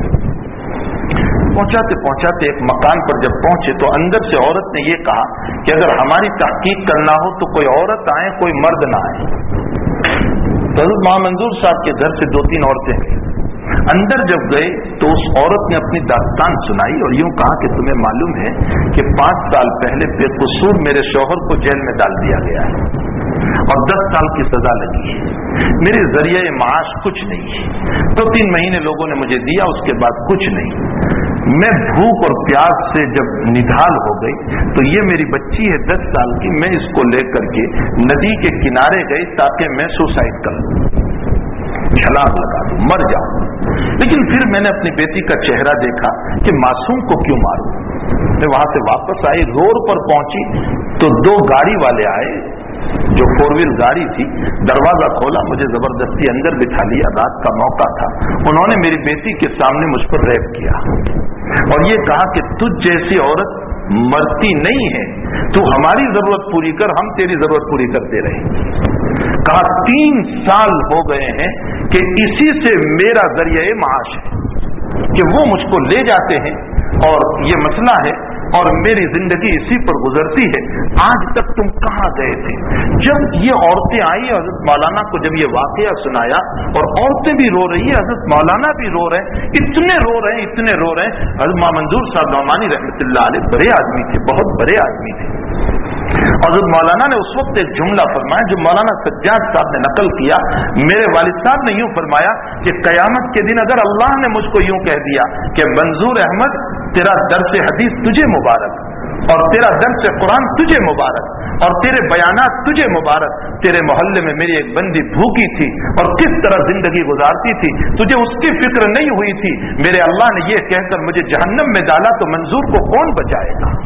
پہنچاتے پہنچاتے ایک مکان پر جب پہنچے تو اندر سے عورت نے یہ کہا کہ اگر ہماری تحقیق کرنا ہو تو کوئی عورت آئے، کوئی مرد نہ آئے. تو حضرت مہا منظور صاحب کے گھر سے دو تین عورتیں گئی. اندر جب گئے تو اس عورت نے اپنی داستان سنائی اور یوں کہا کہ تمہیں معلوم ہے کہ پانچ سال پہلے بے قصور میرے شوہر کو جیل میں ڈال دیا گیا ہے اور دس سال کی سزا لگی ہے. میرے ذریعہ معاش کچھ نہیں ہے. دو تین مہینے لوگوں نے مجھے دیا، اس کے بعد کچھ نہیں. میں بھوک اور پیاس سے جب نڈھال ہو گئی تو یہ میری بچی ہے دس سال کی، میں اس کو لے کر کے ندی کے کنارے گئی تاکہ میں سوسائڈ کر لوں، چھلانگ لگا دوں، مر جاؤں. لیکن پھر میں نے اپنی بیٹی کا چہرہ دیکھا کہ معصوم کو کیوں ماروں. میں وہاں سے واپس آئی، روڈ پر پہنچی تو دو گاڑی والے آئے جو فور ویل گاڑی تھی. دروازہ کھولا، مجھے زبردستی اندر بٹھا لیا. رات کا موقع تھا. انہوں نے میری بیٹی کے سامنے مجھ پر ریپ کیا اور یہ کہا کہ تجھ جیسی عورت مرتی نہیں ہے، تو ہماری ضرورت پوری کر، ہم تیری ضرورت پوری کرتے رہے. کہا تین سال ہو گئے ہیں کہ اسی سے میرا ذریعہ معاش ہے کہ وہ مجھ کو لے جاتے ہیں اور یہ مسئلہ ہے اور میری زندگی اسی پر گزرتی ہے. آج تک تم کہاں گئے تھے؟ جب یہ عورتیں آئی اور حضرت مولانا کو جب یہ واقعہ سنایا اور عورتیں بھی رو رہی ہیں، حضرت مولانا بھی رو رہے ہیں، اتنے رو رہے ہیں اتنے رو رہے ہیں. حضرت مہا منظور صاحب نعمانی رحمۃ اللہ علیہ بڑے آدمی تھے، بہت بڑے آدمی تھے. حضرت مولانا نے اس وقت ایک جملہ فرمایا جو مولانا سجاد صاحب نے نقل کیا. میرے والد صاحب نے یوں فرمایا کہ قیامت کے دن اگر اللہ نے مجھ کو یوں کہہ دیا کہ منظور احمد تیرا درس حدیث تجھے مبارک اور تیرا درس قرآن تجھے مبارک اور تیرے بیانات تجھے مبارک، تیرے محلے میں میری ایک بندی بھوکی تھی اور کس طرح زندگی گزارتی تھی، تجھے اس کی فکر نہیں ہوئی تھی، میرے اللہ نے یہ کہہ کر مجھے جہنم میں ڈالا تو منظور کو کون بچائے گا.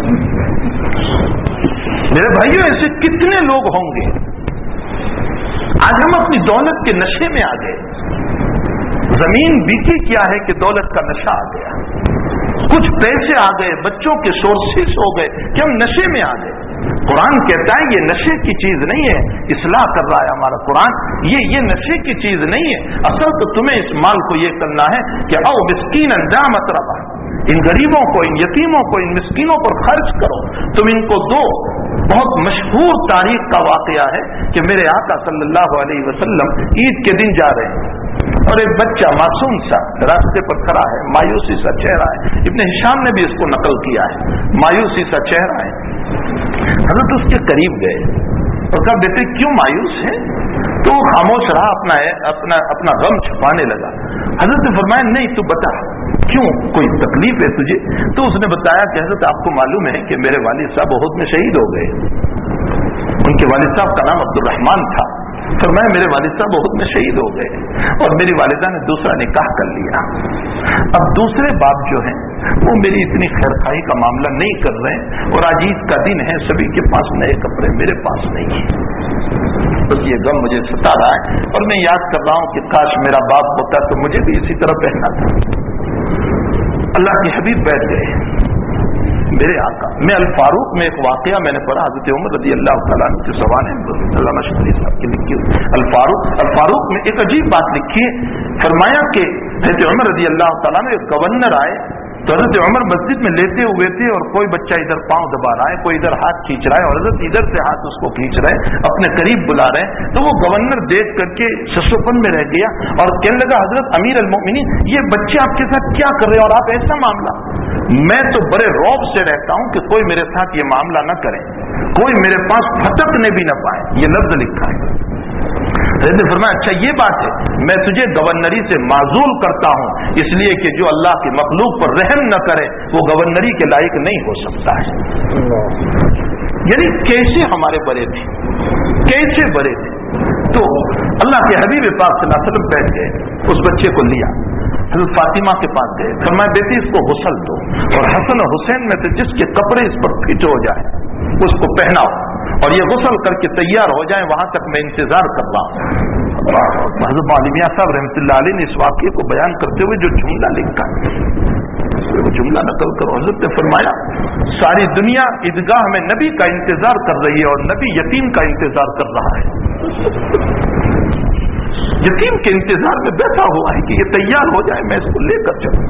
میرے بھائیوں ایسے کتنے لوگ ہوں گے. آج ہم اپنی دولت کے نشے میں آ گئے. زمین بیتی کیا ہے کہ دولت کا نشہ آ گیا. کچھ پیسے آ گئے، بچوں کے سورسز ہو گئے کہ ہم نشے میں آ گئے. قرآن کہتا ہے یہ نشے کی چیز نہیں ہے. اصلاح کر رہا ہے ہمارا قرآن، یہ یہ نشے کی چیز نہیں ہے. اصل تو تمہیں اس مال کو یہ کرنا ہے کہ او مسکین ذا متربہ، ان غریبوں کو، ان یتیموں کو، ان مسکینوں پر خرچ کرو، تم ان کو دو. بہت مشہور تاریخ کا واقعہ ہے کہ میرے آقا صلی اللہ علیہ وسلم عید کے دن جا رہے ہیں اور ایک بچہ معصوم سا راستے پر کھڑا ہے، مایوسی سا چہرہ ہے. ابن ہشام نے بھی اس کو نقل کیا ہے، مایوسی سا چہرہ ہے. حضرت اس کے قریب گئے اور کہا بیٹے کیوں مایوس ہے؟ تو وہ خاموش رہا، اپنا اپنا اپنا غم چھپانے لگا. حضرت نے فرمایا نہیں تو بتا کیوں، کوئی تکلیف ہے تجھے؟ تو اس نے بتایا کہ حضرت آپ کو معلوم ہے کہ میرے والد صاحب احد میں شہید ہو گئے. ان کے والد صاحب کا نام عبد الرحمان تھا. فرمایا میرے والد صاحب احد میں شہید ہو گئے اور میری والدہ نے دوسرا نکاح کر لیا. اب دوسرے باپ جو ہیں وہ میری اتنی خیرخواہی کا معاملہ نہیں کر رہے ہیں اور آج عید کا دن ہے، سبھی کے پاس نئے کپڑے، میرے پاس نہیں ہیں. بس یہ غم مجھے ستا رہا ہے اور میں یاد کر رہا ہوں کہ کاش میرا باپ ہوتا تو مجھے بھی اسی طرح پہننا تھا. اللہ کے حبیب بیٹھ گئے. میرے آقا میں الفاروق میں ایک واقعہ میں نے پڑھا، حضرت عمر رضی اللہ تعالیٰ عنہ کے سوال ہے، علامہ شفیع صاحب کی لکھی ہوئی الفاروق. الفاروق میں ایک عجیب بات لکھی ہے. فرمایا کہ حضرت عمر رضی اللہ تعالیٰ عنہ ایک گورنر آئے تو حضرت عمر مسجد میں لیتے ہوئے تھے اور کوئی بچہ ادھر پاؤں دبا رہا ہے, کوئی ادھر ہاتھ کھینچ رہا ہے, اور حضرت ادھر سے ہاتھ اس کو کھینچ رہے ہیں, اپنے قریب بلا رہے ہیں. تو وہ گورنر دیکھ کر کے ششوپن میں رہ گیا اور کہنے لگا حضرت امیر المؤمنین یہ بچے آپ کے ساتھ کیا کر رہے ہیں اور آپ ایسا معاملہ. میں تو بڑے رعب سے رہتا ہوں کہ کوئی میرے ساتھ یہ معاملہ نہ کرے, کوئی میرے پاس پھٹکنے بھی نہ پائے. یہ لفظ لکھا ہے. حضرت نے فرمایا اچھا یہ بات ہے, میں تجھے گورنری سے معزول کرتا ہوں اس لیے کہ جو اللہ کی مخلوق پر رحم نہ کرے وہ گورنری کے لائق نہیں ہو سکتا ہے. یعنی کیسے ہمارے بڑے تھے, کیسے بڑے تھے. تو اللہ کے حبیب پاک صلی اللہ علیہ وسلم بیٹھ گئے, اس بچے کو لیا, حضرت فاطمہ کے پاس گئے, فرمایا بیٹی اس کو غسل دو, اور حسن اور حسین میں سے جس کے کپڑے اس پر فٹ ہو جائے اس کو پہناؤ, اور یہ غسل کر کے تیار ہو جائیں, وہاں تک میں انتظار کر رہا ہوں. حضرت معلمیہ صاحب رحمۃ اللہ علیہ نے اس واقعے کو بیان کرتے ہوئے جو جملہ لکھا وہ جملہ نقل کرو. حضرت نے فرمایا ساری دنیا عیدگاہ میں نبی کا انتظار کر رہی ہے اور نبی یتیم کا انتظار کر رہا ہے. یتیم کے انتظار میں بیٹھا ہوا ہے کہ یہ تیار ہو جائے میں اس کو لے کر چلوں.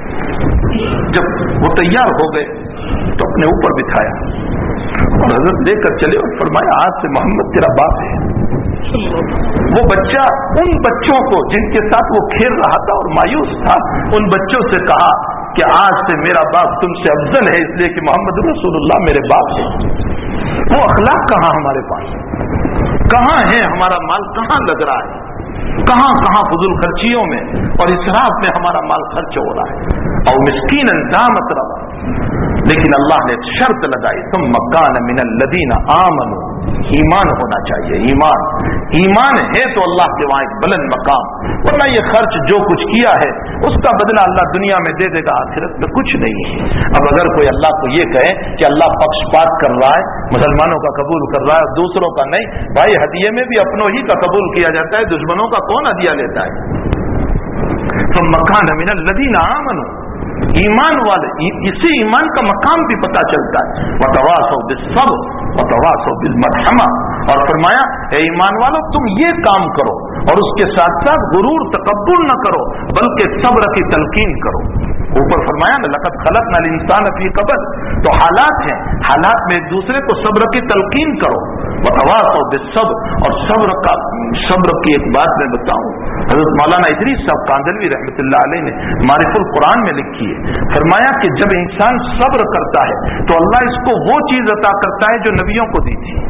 جب وہ تیار ہو گئے تو اپنے اوپر بٹھایا اور حضرت لے کر چلے اور فرمایا آج سے محمد تیرا باپ ہے. وہ بچہ ان بچوں کو جن کے ساتھ وہ کھیل رہا تھا اور مایوس تھا, ان بچوں سے کہا کہ آج سے میرا باپ تم سے افضل ہے اس لیے کہ محمد رسول اللہ میرے باپ ہے. وہ اخلاق کہاں ہمارے پاس, کہاں ہے ہمارا مال, کہاں لگ رہا ہے, کہاں کہاں فضول خرچیوں میں اور اسراف میں ہمارا مال خرچ ہو رہا ہے. اور مسکین اندام روا, لیکن اللہ نے شرط لگائی ثم کان من الذین آمنوا, ایمان ہونا چاہیے. ایمان ایمان ہے تو اللہ کے وہاں ایک بلند مقام, ورنہ یہ خرچ جو کچھ کیا ہے اس کا بدلہ اللہ دنیا میں دے دے گا, آخرت میں کچھ نہیں ہے. اب اگر کوئی اللہ کو یہ کہے کہ اللہ پکشپات کر رہا ہے, مسلمانوں کا قبول کر رہا ہے دوسروں کا نہیں, بھائی ہدیے میں بھی اپنوں ہی کا قبول کیا جاتا ہے, دشمنوں کا کون ہدیہ لیتا ہے. ثم کان من الذین آمنوا, ایمان والے, اسی ایمان کا مقام بھی پتہ چلتا ہے. وتواصوا بالصبر وتواصوا بالمرحمہ, اور فرمایا اے ایمان والو تم یہ کام کرو اور اس کے ساتھ ساتھ غرور تکبر نہ کرو بلکہ صبر کی تلقین کرو. اوپر فرمایا نا لقد خلقنا الانسان فی کبد, تو حالات ہیں, حالات میں ایک دوسرے کو صبر کی تلقین کرو. وتواصوا بالصبر, اور صبر کا صبر کی ایک بات میں بتاؤں, حضرت مولانا ادریس صاحب کاندلوی رحمۃ اللہ علیہ نے معرف القرآن میں لکھی ہے, فرمایا کہ جب انسان صبر کرتا ہے تو اللہ اس کو وہ چیز عطا کرتا ہے جو نبیوں کو دی تھی.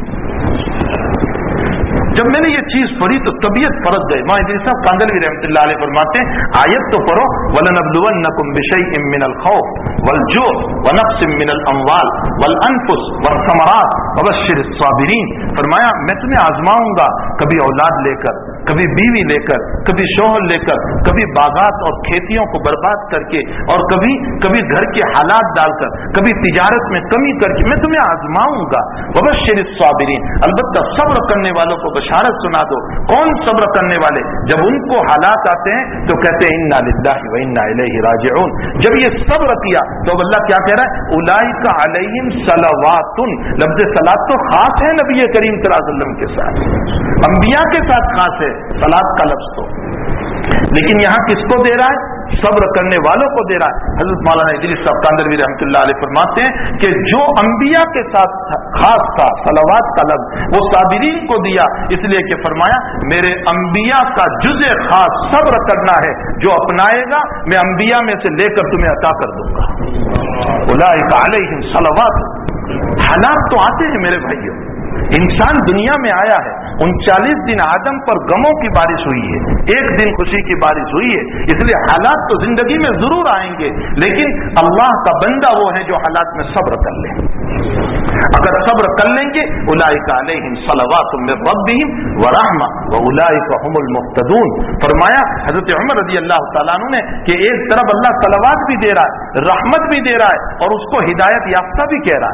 جب میں نے یہ چیز پڑھی تو طبیعت فرق گئی. ماں ادریس صاحب کاندلوی رحمۃ اللہ علیہ فرماتے ہیں آیت تو پڑھو وَلَنَبْلُوَنَّكُمْ بِشَيْءٍ مِّنَ الْخَوْفِ وَالْجُوعِ وَنَقْصٍ مِّنَ الْأَمْوَالِ وَالْأَنفُسِ وَالثَّمَرَاتِ وَبَشِّرِ الصَّابِرِينَ. فرمایا میں تمہیں آزماؤں گا, کبھی اولاد لے کر, کبھی بیوی لے کر, کبھی شوہر لے کر, کبھی باغات اور کھیتیوں کو برباد کر کے, اور کبھی کبھی گھر کے حالات ڈال کر, کبھی تجارت میں کمی کر کے میں تمہیں آزماؤں گا. وَبَشِّرِ الصَّابِرِينَ, البتہ صبر کرنے والوں کو بشارت سنا دو. کون صبر کرنے والے؟ جب ان کو حالات آتے ہیں تو کہتے ہیں اِنَّا لِلَّهِ وَإِنَّا إِلَيْهِ رَاجِعُونَ. جب یہ صبر کیا تو اللہ کیا کہہ رہا ہے اولئک علیہم صلوات. لفظ صلات تو خاص ہے نبی کریم صلی اللہ علیہ وسلم کے ساتھ, انبیاء کے ساتھ خاص ہے صلات کا لفظ تو, لیکن یہاں کس کو دے رہا ہے؟ صبر کرنے والوں کو دے رہا ہے. حضرت مولانا ادریس صاحب کاندلوی رحمۃ اللہ علیہ فرماتے ہیں کہ جو انبیاء کے ساتھ خاص تھا صلوات کا لفظ وہ صابرین کو دیا, اس لیے کہ فرمایا میرے انبیاء کا جزء خاص صبر کرنا ہے, جو اپنائے گا میں انبیاء میں سے لے کر تمہیں عطا کر دوں گا. اولئک علیہم صلوات. حالات تو آتے ہیں میرے بھائیوں, انسان دنیا میں آیا ہے, انچالیس دن آدم پر غموں کی بارش ہوئی ہے, ایک دن خوشی کی بارش ہوئی ہے, اس لیے حالات تو زندگی میں ضرور آئیں گے, لیکن اللہ کا بندہ وہ ہے جو حالات میں صبر کر لے. اگر صبر کر لیں گے اولئک علیہم صلوات من ربہم ورحمہ واولئک هم المہتدون. فرمایا حضرت عمر رضی اللہ تعالیٰ عنہ نے کہ ایک طرف اللہ صلوات بھی دے رہا ہے, رحمت بھی دے رہا ہے, اور اس کو ہدایت یافتہ بھی کہہ رہا ہے.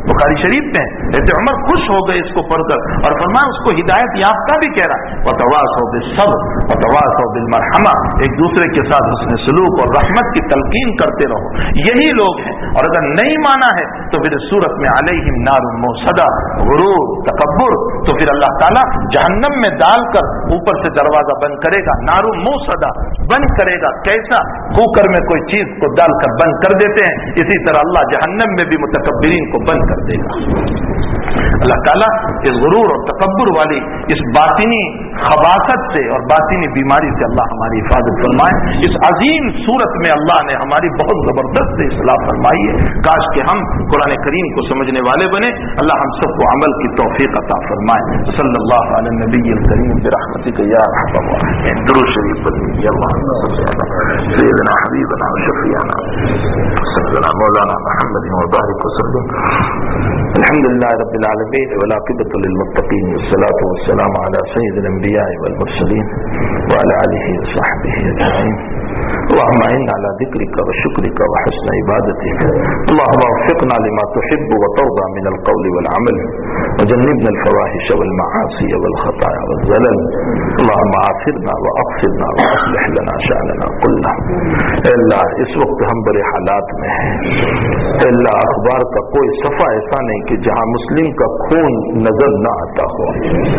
بخاری شریف میں حضرت عمر خوش ہو گئے اس کو پڑھ کر اور فرمایا اس کو ہدایت یافتہ بھی کہہ رہا ہے وتواصوا بالصبر وتواصوا بالمرحمہ، ایک دوسرے کے ساتھ حسن سلوک اور رحمت کی تلقین کرتے رہو، یہی لوگ ہیں۔ اور اگر نہیں مانا ہے تو پھر اس صورت میں علیہم نار موصدہ، غرور تکبر، تو پھر اللہ تعالیٰ جہنم میں ڈال کر اوپر سے دروازہ بند کرے گا، نار موصدہ بند کرے گا، کیسا؟ کوکر میں کوئی چیز کو ڈال کر بند کر دیتے ہیں، اسی طرح اللہ جہنم میں بھی متکبرین کو بند کر دے گا۔ اللہ تعالیٰ اس غرور اور تکبر والی اس باطنی خباثت سے اور باطنی بیماری سے اللہ ہماری حفاظت فرمائے۔ اس عظیم صورت میں اللہ نے ہماری بہت زبردست اصلاح فرمائی ہے، کاش کہ ہم قرآن کریم کو سمجھنے والے بنے۔ اللہ ہم سب کو عمل کی توفیق عطا فرمائے۔ صلی اللہ علی النبی الکریم برحمتک یا ارحم الراحمین۔ درود شریف پڑھیے۔ یا اللہم صل علی سیدنا حبیبنا و شفیعنا سیدنا مولانا محمد وبارک وسلم۔ الحمد للہ رب العالمین والعاقبۃ للمتقین والصلاۃ والسلام علی سید الانبیاء والمرسلین وعلی آلہ وصحبہ اجمعین۔ اللهم اعنا على ذكرك وشكرك وحسن عبادتك، اللهم وفقنا لما تحب وترضى من القول والعمل، وجنبنا الفواحش والمعاصي والخطايا والزلل، اللهم عافرنا واغفرنا واصلح لنا شأننا كله۔ اے اللہ اس وقت ہم بڑے حالات میں ہیں، اے اللہ اخبار کا کوئی صفحہ ایسا نہیں کہ جہاں مسلم کا خون نظر نہ آتا ہو،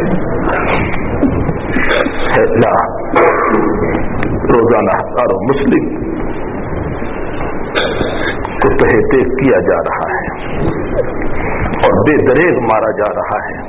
اے اللہ روزانہ ہزاروں مسلم کو تہتے کیا جا رہا ہے اور بے دریغ مارا جا رہا ہے۔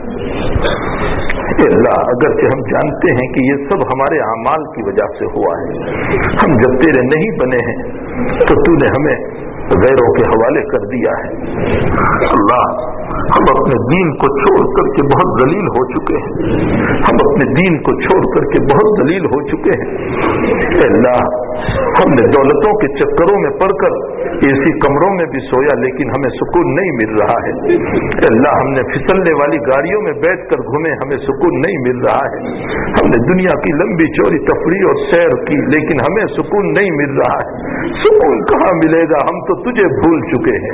اے اللہ اگرچہ ہم جانتے ہیں کہ یہ سب ہمارے اعمال کی وجہ سے ہوا ہے، ہم جب تیرے نہیں بنے ہیں تو تو نے ہمیں غیروں کے حوالے کر دیا ہے۔ اللہ ہم اپنے دین کو چھوڑ کر کے بہت ذلیل ہو چکے ہیں، ہم اپنے دین کو چھوڑ کر کے بہت ذلیل ہو چکے ہیں۔ اے اللہ ہم نے دولتوں کے چکروں میں پڑ کر ایسی کمروں میں بھی سویا لیکن ہمیں سکون نہیں مل رہا ہے۔ اے اللہ ہم نے پھسلنے والی گاڑیوں میں بیٹھ کر گھومے، ہمیں سکون نہیں مل رہا ہے۔ ہم نے دنیا کی لمبی چوڑی تفریح اور سیر کی لیکن ہمیں سکون نہیں مل رہا ہے۔ سکون کہاں ملے گا، ہم تو تجھے بھول چکے ہیں۔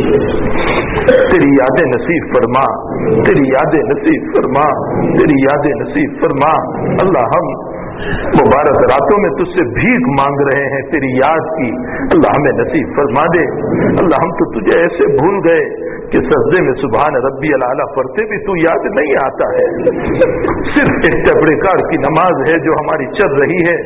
تیری یادیں نصیب فرما، تیری یادیں نصیب فرما، تیری یادیں نصیب فرما۔ اللہ ہم مبارک راتوں میں تجھ سے بھیک مانگ رہے ہیں تیری یاد کی، اللہ ہمیں نصیب فرما دے۔ اللہ ہم تو تجھے ایسے بھول گئے کہ سجدے میں سبحان ربی الاعلیٰ پڑھتے بھی تو یاد نہیں آتا ہے، صرف ایک ٹپڑے کار کی نماز ہے جو ہماری چل رہی ہے۔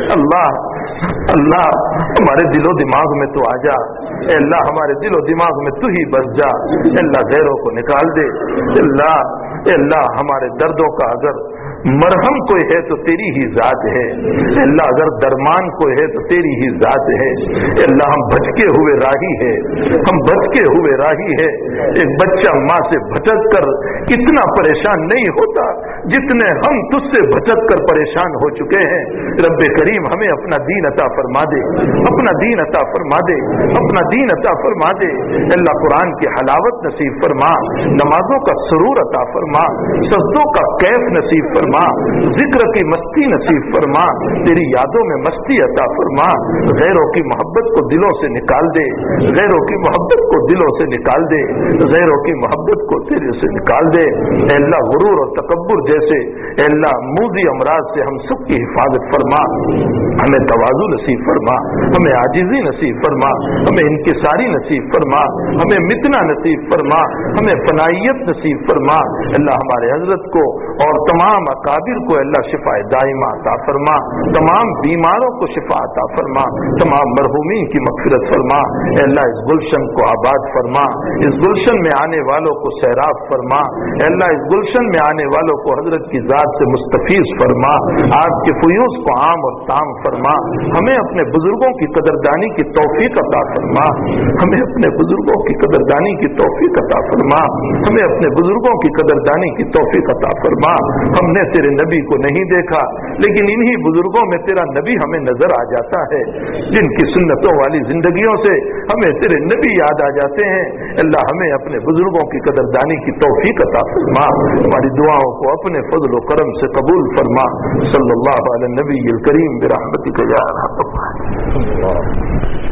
اللہ اللہ ہمارے دل و دماغ میں تو آ جا، اے اللہ ہمارے دل و دماغ میں تو ہی بس جا، اے اللہ غیروں کو نکال دے۔ اے اللہ اے اللہ ہمارے دردوں کا اگر مرہم کوئی ہے تو تیری ہی ذات ہے، اے اللہ اگر درمان کوئی ہے تو تیری ہی ذات ہے۔ اے اللہ ہم بھٹکے ہوئے راہی ہے، ہم بھٹکے ہوئے راہی ہے۔ ایک بچہ ماں سے بھٹک کر اتنا پریشان نہیں ہوتا جتنے ہم تجھ سے بھٹک کر پریشان ہو چکے ہیں۔ رب کریم ہمیں اپنا دین عطا فرما دے، اپنا دین عطا فرما دے، اپنا دین عطا فرما دے۔ اے اللہ قرآن کی حلاوت نصیب فرما، نمازوں کا سرور عطا فرما، سجدوں کا کیف نصیب فرما، ذکر کی مستی نصیب فرما، تیری یادوں میں مستی عطا فرما۔ غیروں کی محبت کو دلوں سے نکال دے، غیروں کی محبت کو دلوں سے نکال دے، غیروں کی محبت کو تیرے سے نکال دے۔ اے اللہ غرور اور تکبر جیسے اے اللہ موذی امراض سے ہم سب کی حفاظت فرما، ہمیں تواضع نصیب فرما، ہمیں عاجزی نصیب فرما، ہمیں انکساری نصیب فرما، ہمیں متنا نصیب فرما، ہمیں فنائیت نصیب فرما۔ اللہ ہمارے حضرت کو اور تمام اکابر کو اللہ شفا دائمہ عطا فرما، تمام بیماروں کو شفا عطا فرما، تمام مرحومین کی مغفرت فرما۔ اے اللہ اس گلشن کو آباد فرما، اس گلشن میں آنے والوں کو سیراب فرما۔ اے اللہ اس گلشن میں آنے والوں کو حضرت کی ذات سے مستفیض فرما، آپ کے فیوز کو عام اور تام فرما۔ ہمیں اپنے بزرگوں کی قدردانی کی توفیق عطا فرما، ہمیں اپنے بزرگوں کی قدردانی کی توفیق عطا فرما، ہمیں اپنے بزرگوں کی قدردانی کی توفیق عطا فرما۔ ہم نے تیرے نبی کو نہیں دیکھا لیکن انہی بزرگوں میں تیرا نبی ہمیں نظر آ جاتا ہے، جن کی سنتوں والی زندگیوں سے ہمیں تیرے نبی یاد آ جاتے ہیں۔ اللہ ہمیں اپنے بزرگوں کی قدردانی کی توفیق عطا فرما، ہماری دعاؤں کو اپنے فضل و کرم سے قبول فرما۔ صلی اللہ علی النبی الکریم برحمتک یا ارحم الراحمین۔